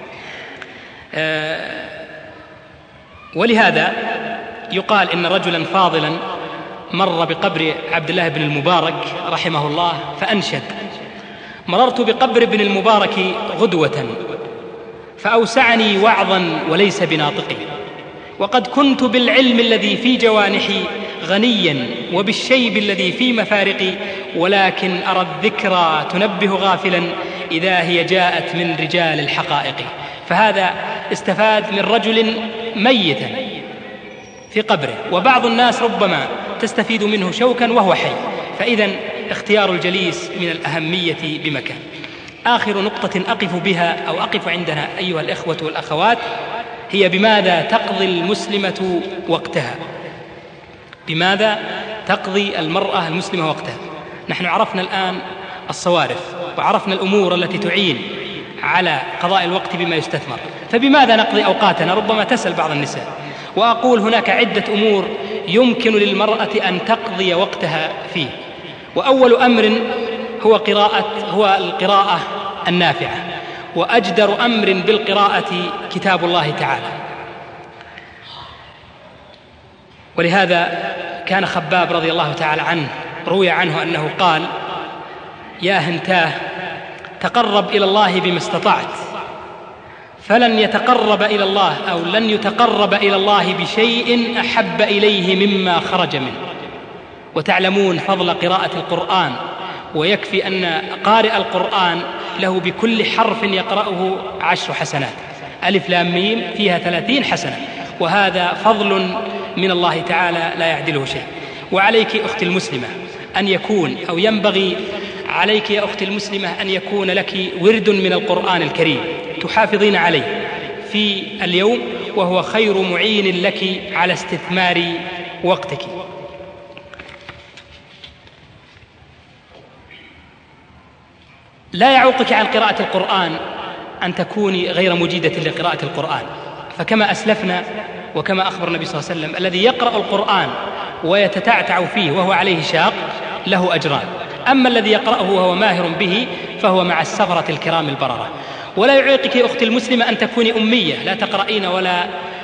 Speaker 2: ولهذا يقال إن رجلا فاضلا مر بقبر عبد الله بن المبارك رحمه الله فأنشد: مررت بقبر ابن المبارك غدوة فأوسعني وعظا وليس بناطقي، وقد كنت بالعلم الذي في جوانحي غنيا وبالشيب الذي في مفارقي، ولكن أرى الذكرى تنبه غافلا إذا هي جاءت من رجال الحقائق. فهذا استفاد من رجل ميتا في قبره، وبعض الناس ربما تستفيد منه شوكا وهو حي. فإذا اختيار الجليس من الأهمية بمكان. آخر نقطة أقف بها أو أقف عندها أيها الإخوة والأخوات هي: بماذا تقضي المسلمة وقتها؟ بماذا تقضي المرأة المسلمة وقتها؟ نحن عرفنا الآن الصوارف وعرفنا الأمور التي تعين على قضاء الوقت بما يستثمر، فبماذا نقضي أوقاتنا؟ ربما تسأل بعض النساء. وأقول هناك عدة أمور يمكن للمرأة أن تقضي وقتها فيه. وأول أمر هو القراءة النافعة، وأجدر أمر بالقراءة كتاب الله تعالى. ولهذا كان خباب رضي الله تعالى عنه روي عنه أنه قال: يا هنتاه تقرب إلى الله بما استطعت، فلن يتقرب إلى الله أو لن يتقرب إلى الله بشيء أحب إليه مما خرج منه. وتعلمون فضل قراءة القرآن، ويكفي أن قارئ القرآن له بكل حرف يقرأه 10 حسنات. ألف لام ميم فيها 30 حسنة، وهذا فضل من الله تعالى لا يعدله شيء. وعليك أختي المسلمة أن يكون أو ينبغي عليك يا أختي المسلمة أن يكون لك ورد من القرآن الكريم تحافظين عليه في اليوم، وهو خير معين لك على استثمار وقتك. لا يعوقك عن قراءة القرآن أن تكوني غير مجيدة لقراءة القرآن، فكما أسلفنا وكما أخبر النبي صلى الله عليه وسلم: الذي يقرأ القرآن ويتتعتع فيه وهو عليه شاق له أجران، أما الذي يقرأه وهو ماهر به فهو مع السفرة الكرام البررة. ولا يعيقك أختي المسلمة أن تكوني أمية لا تقرأين ولا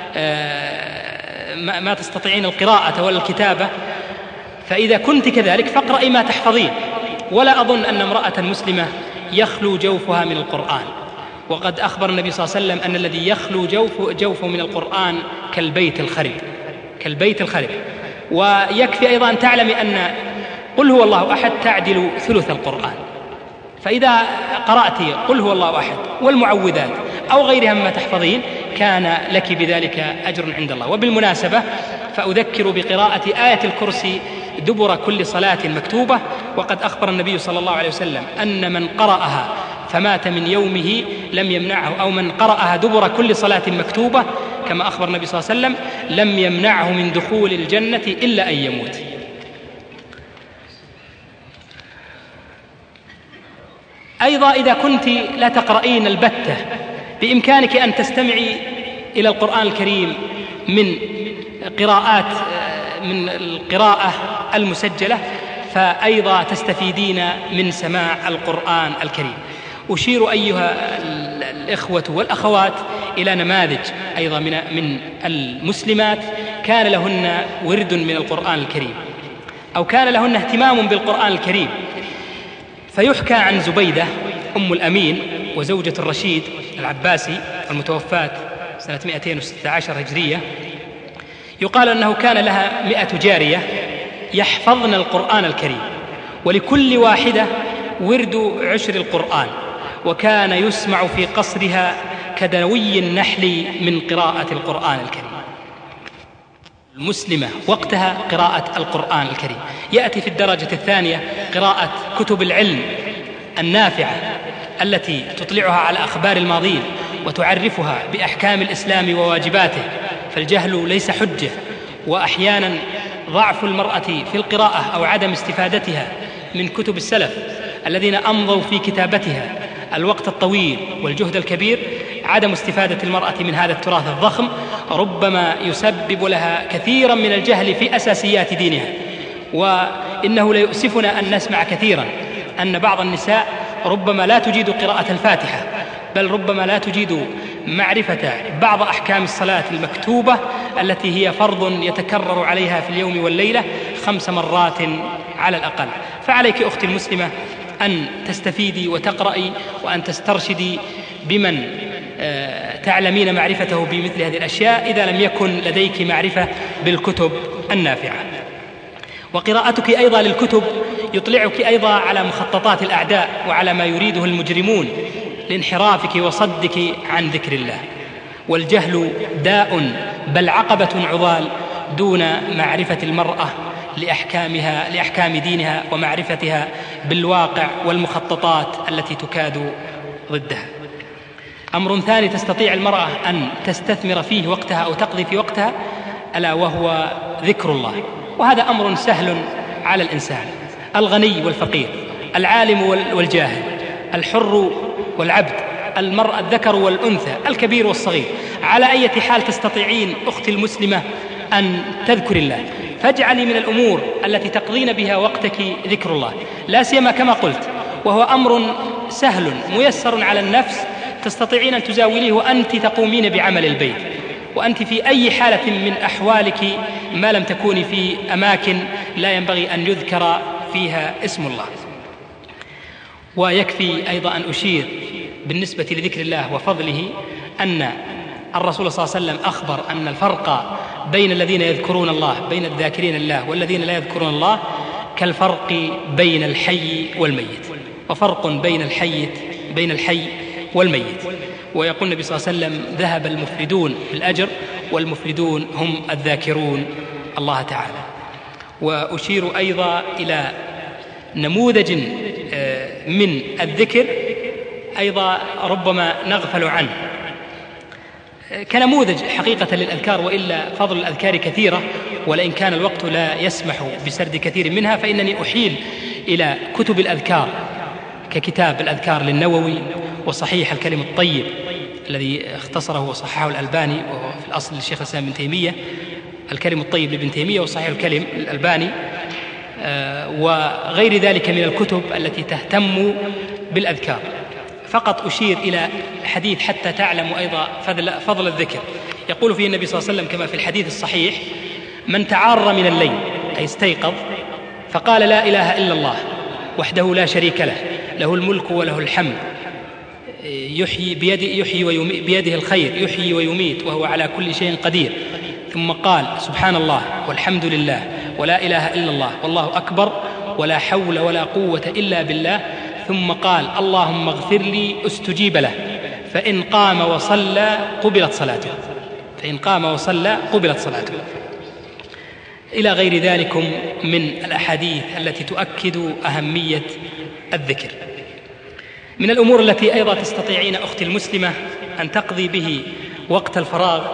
Speaker 2: ما تستطيعين القراءة ولا الكتابة، فإذا كنت كذلك فاقرأي ما تحفظين. ولا أظن أن امرأة مسلمة يخلو جوفها من القرآن، وقد أخبر النبي صلى الله عليه وسلم أن الذي يخلو جوفه من القرآن كالبيت الخرب. ويكفي أيضا أن تعلمي أن قل هو الله أحد تعدل ثلث القرآن، فإذا قرأت قل هو الله أحد والمعوذات أو غيرها مما تحفظين كان لك بذلك أجر عند الله. وبالمناسبة فأذكر بقراءة آية الكرسي دبر كل صلاة مكتوبة، وقد أخبر النبي صلى الله عليه وسلم أن من قرأها فمات من يومه لم يمنعه، أو من قرأها دبر كل صلاة مكتوبة كما أخبر النبي صلى الله عليه وسلم لم يمنعه من دخول الجنة إلا أن يموت. أيضا إذا كنت لا تقرأين البتة بإمكانك أن تستمعي إلى القرآن الكريم من القراءة المسجلة، فأيضا تستفيدين من سماع القرآن الكريم. أشير أيها الإخوة والأخوات إلى نماذج أيضا من المسلمات كان لهن ورد من القرآن الكريم أو كان لهن اهتمام بالقرآن الكريم. فيحكى عن زبيدة أم الأمين وزوجة الرشيد العباسي المتوفاة سنة 216 هجرية، يقال أنه كان لها 100 جارية يحفظن القرآن الكريم، ولكل واحدة ورد 10 القرآن، وكان يسمع في قصرها كدوي النحل من قراءة القرآن الكريم. المسلمة وقتها قراءة القرآن الكريم. يأتي في الدرجة الثانية قراءة كتب العلم النافعة التي تطلعها على أخبار الماضين وتعرفها بأحكام الإسلام وواجباته، فالجهل ليس حجة. وأحيانا ضعف المرأة في القراءة أو عدم استفادتها من كتب السلف الذين أمضوا في كتابتها الوقت الطويل والجهد الكبير، عدم استفادة المرأة من هذا التراث الضخم ربما يسبب لها كثيرا من الجهل في أساسيات دينها. وإنه ليؤسفنا أن نسمع كثيرا أن بعض النساء ربما لا تجيد قراءة الفاتحة، بل ربما لا تجيد معرفة بعض أحكام الصلاة المكتوبة التي هي فرض يتكرر عليها في اليوم والليلة 5 مرات على الأقل. فعليك أختي المسلمة أن تستفيدي وتقرأي وأن تسترشدي بمن تعلمين معرفته بمثل هذه الأشياء إذا لم يكن لديك معرفة بالكتب النافعة. وقراءتك أيضا للكتب يطلعك أيضا على مخططات الأعداء وعلى ما يريده المجرمون لانحرافك وصدك عن ذكر الله. والجهل داء بل عقبة عضال دون معرفة المرأة لأحكام دينها ومعرفتها بالواقع والمخططات التي تكاد ضدها. أمر ثاني تستطيع المرأة أن تستثمر فيه وقتها أو تقضي في وقتها ألا وهو ذكر الله، وهذا أمر سهل على الإنسان، الغني والفقير، العالم والجاهل، الحر والعبد، المرأة الذكر والأنثى، الكبير والصغير. على أي حال تستطيعين أختي المسلمة أن تذكر الله، فاجعلي من الأمور التي تقضين بها وقتك ذكر الله، لا سيما كما قلت وهو أمر سهل ميسر على النفس تستطيعين أن تزاوليه وأنت تقومين بعمل البيت، وأنت في أي حالة من أحوالك ما لم تكوني في أماكن لا ينبغي أن يذكر فيها اسم الله. ويكفي أيضا أن أشير بالنسبة لذكر الله وفضله أن الرسول صلى الله عليه وسلم أخبر أن الفرق بين الذين يذكرون الله، بين الذاكرين الله والذين لا يذكرون الله، كالفرق بين الحي والميت، وفرق بين الحي والميت. ويقول النبي صلى الله عليه وسلم ذهب المفردون في الأجر والمفردون هم الذاكرون الله تعالى. وأشير أيضا إلى نموذج من الذكر أيضا ربما نغفل عنه كنموذج حقيقة للأذكار، وإلا فضل الأذكار كثيرة، ولئن كان الوقت لا يسمح بسرد كثير منها فإنني أحيل إلى كتب الأذكار ككتاب الأذكار للنووي، وصحيح الكلم الطيب الذي اختصره وصححه الألباني، وهو في الأصل للشيخ الإسلام ابن تيمية، الكلم الطيب لابن تيمية وصحيح الكلم للألباني، وغير ذلك من الكتب التي تهتم بالأذكار. فقط أشير إلى حديث حتى تعلموا أيضا فضل الذكر. يقول فيه النبي صلى الله عليه وسلم كما في الحديث الصحيح: من تعار من الليل، أي استيقظ، فقال لا إله إلا الله وحده لا شريك له، له الملك وله الحمد، بيده الخير، يحيي ويميت وهو على كل شيء قدير، ثم قال سبحان الله والحمد لله ولا إله إلا الله والله أكبر ولا حول ولا قوة إلا بالله، ثم قال اللهم اغفر لي استجيب له، فإن قام وصلى قبلت صلاته، إلى غير ذلك من الأحاديث التي تؤكد أهمية الذكر. من الأمور التي أيضا تستطيعين أختي المسلمة أن تقضي به وقت الفراغ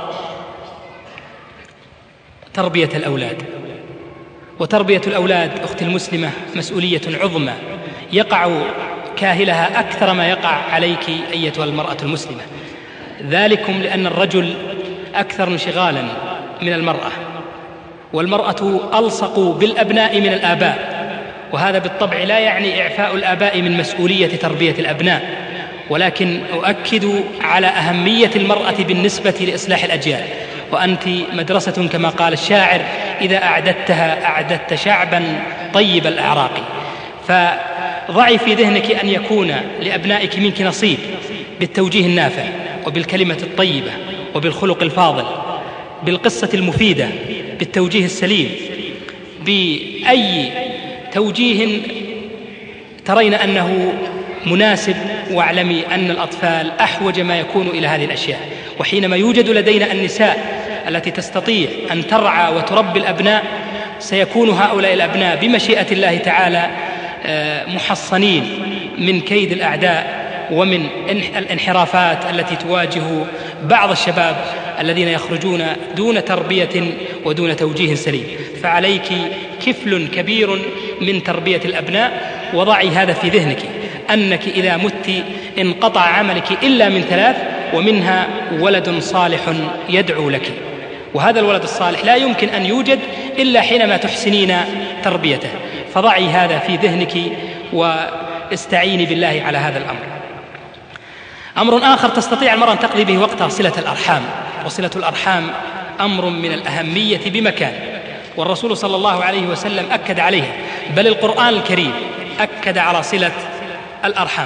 Speaker 2: تربية الأولاد. وتربية الأولاد أختي المسلمة مسؤولية عظمى يقع كاهلها أكثر ما يقع عليك أيتها المرأة المسلمة، ذلكم لأن الرجل أكثر انشغالا من المرأة، والمرأة ألصق بالأبناء من الآباء، وهذا بالطبع لا يعني إعفاء الآباء من مسؤولية تربية الأبناء، ولكن أؤكد على أهمية المرأة بالنسبة لإصلاح الأجيال. وأنت مدرسة كما قال الشاعر: إذا أعددتها أعددت شعبا طيب الأعراق. فضعي في ذهنك أن يكون لأبنائك منك نصيب بالتوجيه النافع وبالكلمة الطيبة وبالخلق الفاضل، بالقصة المفيدة، بالتوجيه السليم، بأي توجيه ترين أنه مناسب. واعلمي أن الأطفال أحوج ما يكون إلى هذه الأشياء، وحينما يوجد لدينا النساء التي تستطيع أن ترعى وتربي الأبناء سيكون هؤلاء الأبناء بمشيئة الله تعالى محصنين من كيد الأعداء ومن الانحرافات التي تواجه بعض الشباب الذين يخرجون دون تربية ودون توجيه سليم. فعليك كفل كبير من تربية الأبناء، وضعي هذا في ذهنك أنك إذا مت انقطع عملك إلا من 3، ومنها ولد صالح يدعو لك، وهذا الولد الصالح لا يمكن أن يوجد إلا حينما تحسنين تربيته. فضعي هذا في ذهنك واستعيني بالله على هذا الأمر. أمر آخر تستطيع المرأة أن تقضي به وقتها صلة الأرحام، وصلة الأرحام أمر من الأهمية بمكان، والرسول صلى الله عليه وسلم أكد عليه، بل القرآن الكريم أكد على صلة الأرحام.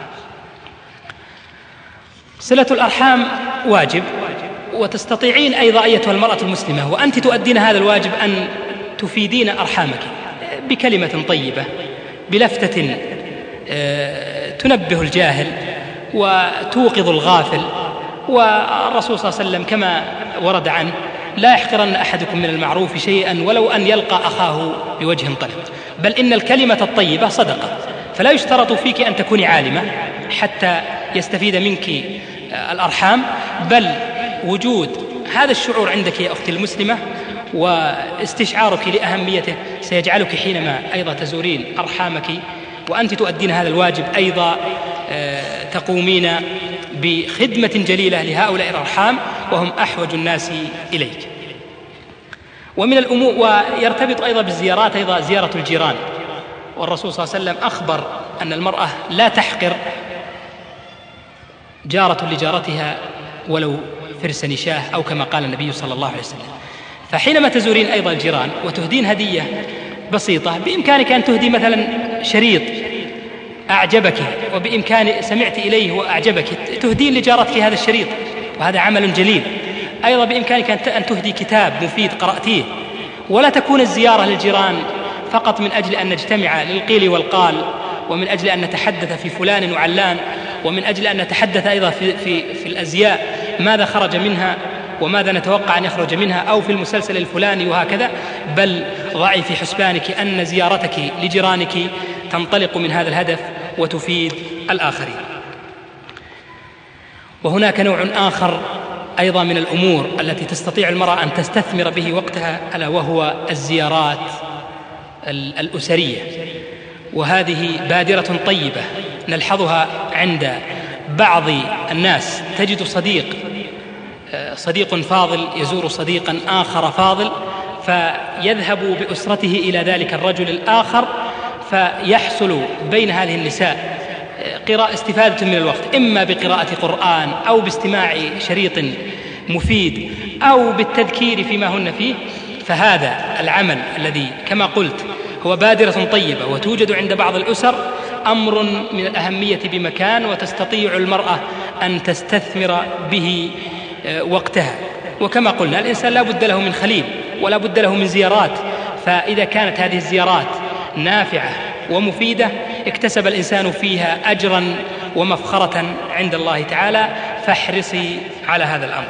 Speaker 2: صلة الأرحام واجب، وتستطيعين أيضا أيتها المرأة المسلمة وأنت تؤدين هذا الواجب أن تفيدين أرحامك بكلمة طيبة، بلفتة تنبه الجاهل وتوقظ الغافل. والرسول صلى الله عليه وسلم كما ورد عنه: لا يحقرن أحدكم من المعروف شيئا ولو أن يلقى أخاه بوجه طلق. بل إن الكلمة الطيبة صدقة، فلا يشترط فيك أن تكوني عالمة حتى يستفيد منك الأرحام، بل وجود هذا الشعور عندك يا أختي المسلمة واستشعارك لأهميته سيجعلك حينما أيضا تزورين أرحامك وأنت تؤدين هذا الواجب أيضا تقومين بخدمة جليلة لهؤلاء الأرحام وهم أحوج الناس إليك. ومن الأمور ويرتبط أيضا بالزيارات أيضا زيارة الجيران، والرسول صلى الله عليه وسلم أخبر أن المرأة لا تحقر جارة لجارتها ولو فرس نشاه، أو كما قال النبي صلى الله عليه وسلم. فحينما تزورين أيضا الجيران وتهدين هدية بسيطة، بإمكانك أن تهدي مثلا شريط أعجبك وبإمكان سمعت إليه وأعجبك تهدين لجارتك هذا الشريط، وهذا عمل جليل. أيضا بإمكانك أن تهدي كتاب مفيد قرأتيه. ولا تكون الزيارة للجيران فقط من أجل أن نجتمع للقيل والقال، ومن أجل أن نتحدث في فلان وعلان، ومن أجل أن نتحدث أيضا في الأزياء ماذا خرج منها وماذا نتوقع أن يخرج منها، أو في المسلسل الفلاني وهكذا. بل ضعي في حسبانك أن زيارتك لجيرانك تنطلق من هذا الهدف وتفيد الآخرين. وهناك نوع آخر أيضا من الأمور التي تستطيع المرأة أن تستثمر به وقتها، ألا وهو الزيارات الأسرية. وهذه بادرة طيبة نلحظها عند بعض الناس، تجد صديق فاضل يزور صديقا آخر فاضل، فيذهب بأسرته إلى ذلك الرجل الآخر، فيحصل بين هذه النساء استفادة من الوقت، إما بقراءة قرآن أو باستماع شريط مفيد أو بالتذكير فيما هن فيه. فهذا العمل الذي كما قلت هو بادرة طيبة وتوجد عند بعض الأسر أمر من الأهمية بمكان، وتستطيع المرأة أن تستثمر به وقتها. وكما قلنا الإنسان لا بد له من خليل ولا بد له من زيارات، فإذا كانت هذه الزيارات نافعة ومفيدة اكتسب الإنسان فيها أجرا ومفخرة عند الله تعالى، فاحرصي على هذا الأمر.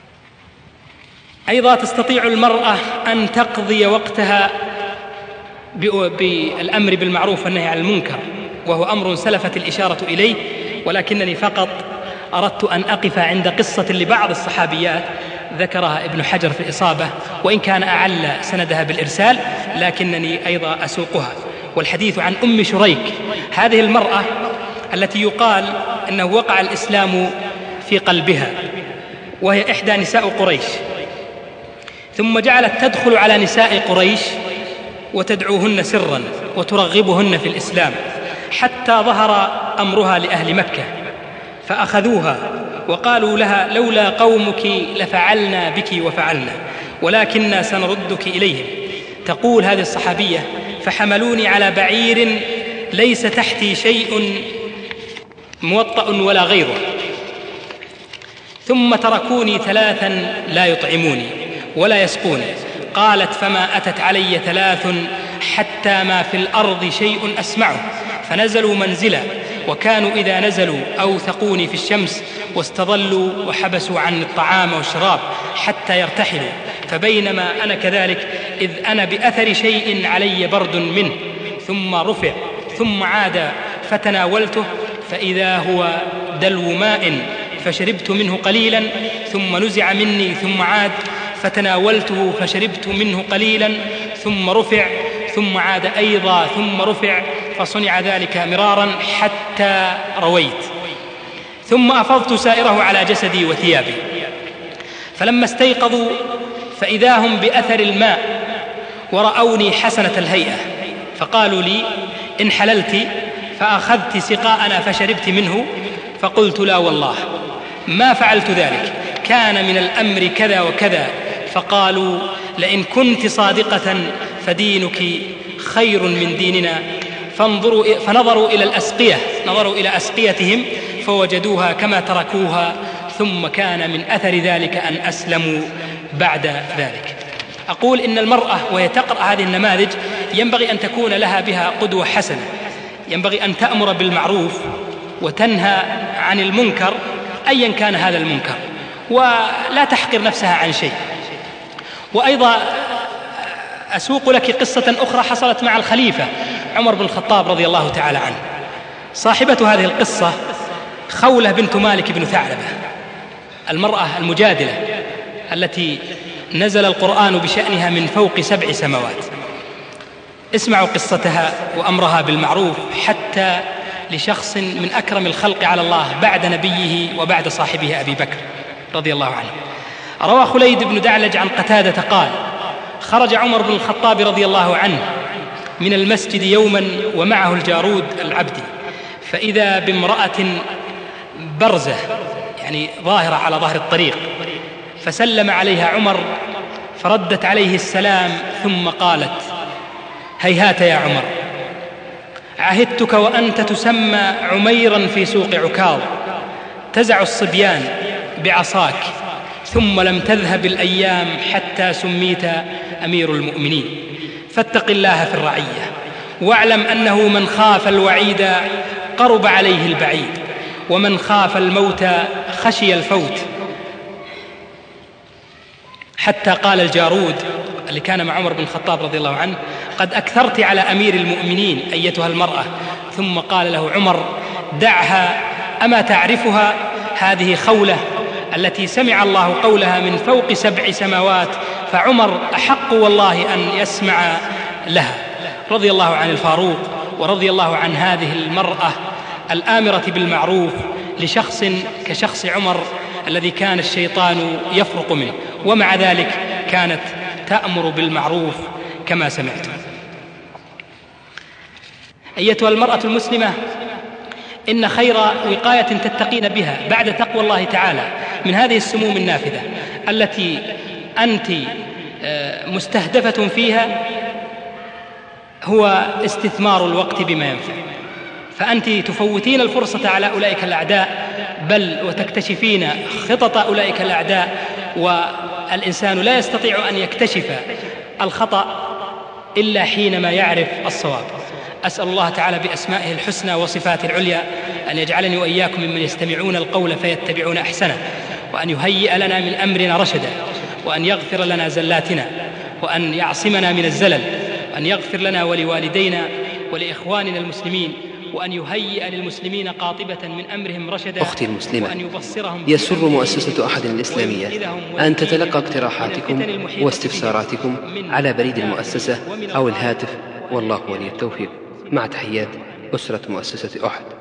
Speaker 2: أيضا تستطيع المرأة أن تقضي وقتها بالأمر بالمعروف والنهي عن المنكر، وهو أمر سلفت الإشارة إليه، ولكنني فقط أردت أن أقف عند قصة لبعض الصحابيات ذكرها ابن حجر في الإصابة، وإن كان أعل سندها بالإرسال لكنني أيضا أسوقها. والحديث عن أم شريك، هذه المرأة التي يقال أنه وقع الإسلام في قلبها، وهي إحدى نساء قريش، ثم جعلت تدخل على نساء قريش وتدعوهن سرا وترغبهن في الإسلام، حتى ظهر أمرها لأهل مكة فأخذوها وقالوا لها: لولا قومك لفعلنا بك وفعلنا، ولكننا سنردك إليهم. تقول هذه الصحابية: فحملوني على بعير ليس تحتي شيء موطأ ولا غيره، ثم تركوني 3 لا يطعموني ولا يسقوني. قالت: فما أتت علي 3 حتى ما في الأرض شيء أسمعه، فنزلوا منزلا، وكانوا إذا نزلوا أوثقوني في الشمس واستظلوا وحبسوا عن الطعام والشراب حتى يرتحلوا، فبينما أنا كذلك إذ أنا بأثر شيء علي برد منه، ثم رفع ثم عاد فتناولته فإذا هو دلو ماء، فشربت منه قليلا، ثم نزع مني ثم عاد فتناولته فشربت منه قليلا، ثم رفع ثم عاد أيضا ثم رفع، فصنع ذلك مرارا حتى رويت، ثم أفضت سائره على جسدي وثيابي. فلما استيقظوا فإذا هم بأثر الماء ورأوني حسنة الهيئة، فقالوا لي: إن حللت فأخذت سقاءنا فشربت منه؟ فقلت: لا والله ما فعلت ذلك، كان من الأمر كذا وكذا. فقالوا: لئن كنت صادقة فدينك خير من ديننا. فنظروا إلى الأسقية، نظروا إلى أسقيتهم فوجدوها كما تركوها، ثم كان من أثر ذلك أن أسلموا بعد ذلك. أقول إن المرأة وهي تقرأ هذه النماذج ينبغي أن تكون لها بها قدوة حسنة، ينبغي أن تأمر بالمعروف وتنهى عن المنكر أيا كان هذا المنكر، ولا تحقر نفسها عن شيء. وأيضا أسوق لك قصة أخرى حصلت مع الخليفة عمر بن الخطاب رضي الله تعالى عنه. صاحبة هذه القصة خولة بنت مالك بن ثعلبة، المرأة المجادلة التي نزل القرآن بشأنها من فوق 7 سماوات. اسمعوا قصتها وأمرها بالمعروف حتى لشخص من أكرم الخلق على الله بعد نبيه وبعد صاحبه أبي بكر رضي الله عنه. روى خليد بن دعلج عن قتادة قال: خرج عمر بن الخطاب رضي الله عنه من المسجد يوما ومعه الجارود العبدي، فإذا بامرأة برزة يعني ظاهرة على ظهر الطريق، فسلم عليها عمر فردت عليه السلام، ثم قالت: هيهات يا عمر، عهدتك وأنت تسمى عميرا في سوق عكاظ، تزع الصبيان بعصاك، ثم لم تذهب الأيام حتى سميت أمير المؤمنين، فاتق الله في الرعية، واعلم أنه من خاف الوعيد قرب عليه البعيد، ومن خاف الموت خشي الفوت. حتى قال الجارود اللي كان مع عمر بن الخطاب رضي الله عنه: قد أكثرت على أمير المؤمنين أيتها المرأة. ثم قال له عمر: دعها، أما تعرفها؟ هذه خولة التي سمع الله قولها من فوق 7 سماوات، فعمر أحق والله أن يسمع لها. رضي الله عن الفاروق، ورضي الله عن هذه المرأة الآمرة بالمعروف لشخص كشخص عمر الذي كان الشيطان يفرق منه، ومع ذلك كانت تأمر بالمعروف كما سمعتم. أيتها المرأة المسلمة، إن خير وقاية تتقين بها بعد تقوى الله تعالى من هذه السموم النافذة التي أنت مستهدفة فيها هو استثمار الوقت بما ينفع. فأنت تفوتين الفرصة على أولئك الأعداء، بل وتكتشفين خطط أولئك الأعداء، والإنسان لا يستطيع أن يكتشف الخطأ إلا حينما يعرف الصواب. أسأل الله تعالى بأسمائه الحسنى وصفاته العليا أن يجعلني وإياكم ممن يستمعون القول فيتبعون أحسنه، وأن يهيئ لنا من أمرنا رشدا، وأن يغفر لنا زلاتنا، وأن يعصمنا من الزلل، أن يغفر لنا ولوالدينا ولإخواننا المسلمين، وأن يهيئ للمسلمين قاطبة من أمرهم رشدا.
Speaker 1: أختي المسلمة، يسر مؤسسة أحد الإسلامية أن تتلقى اقتراحاتكم واستفساراتكم على بريد المؤسسة أو الهاتف، والله ولي التوفيق. مع تحيات أسرة مؤسسة أحد.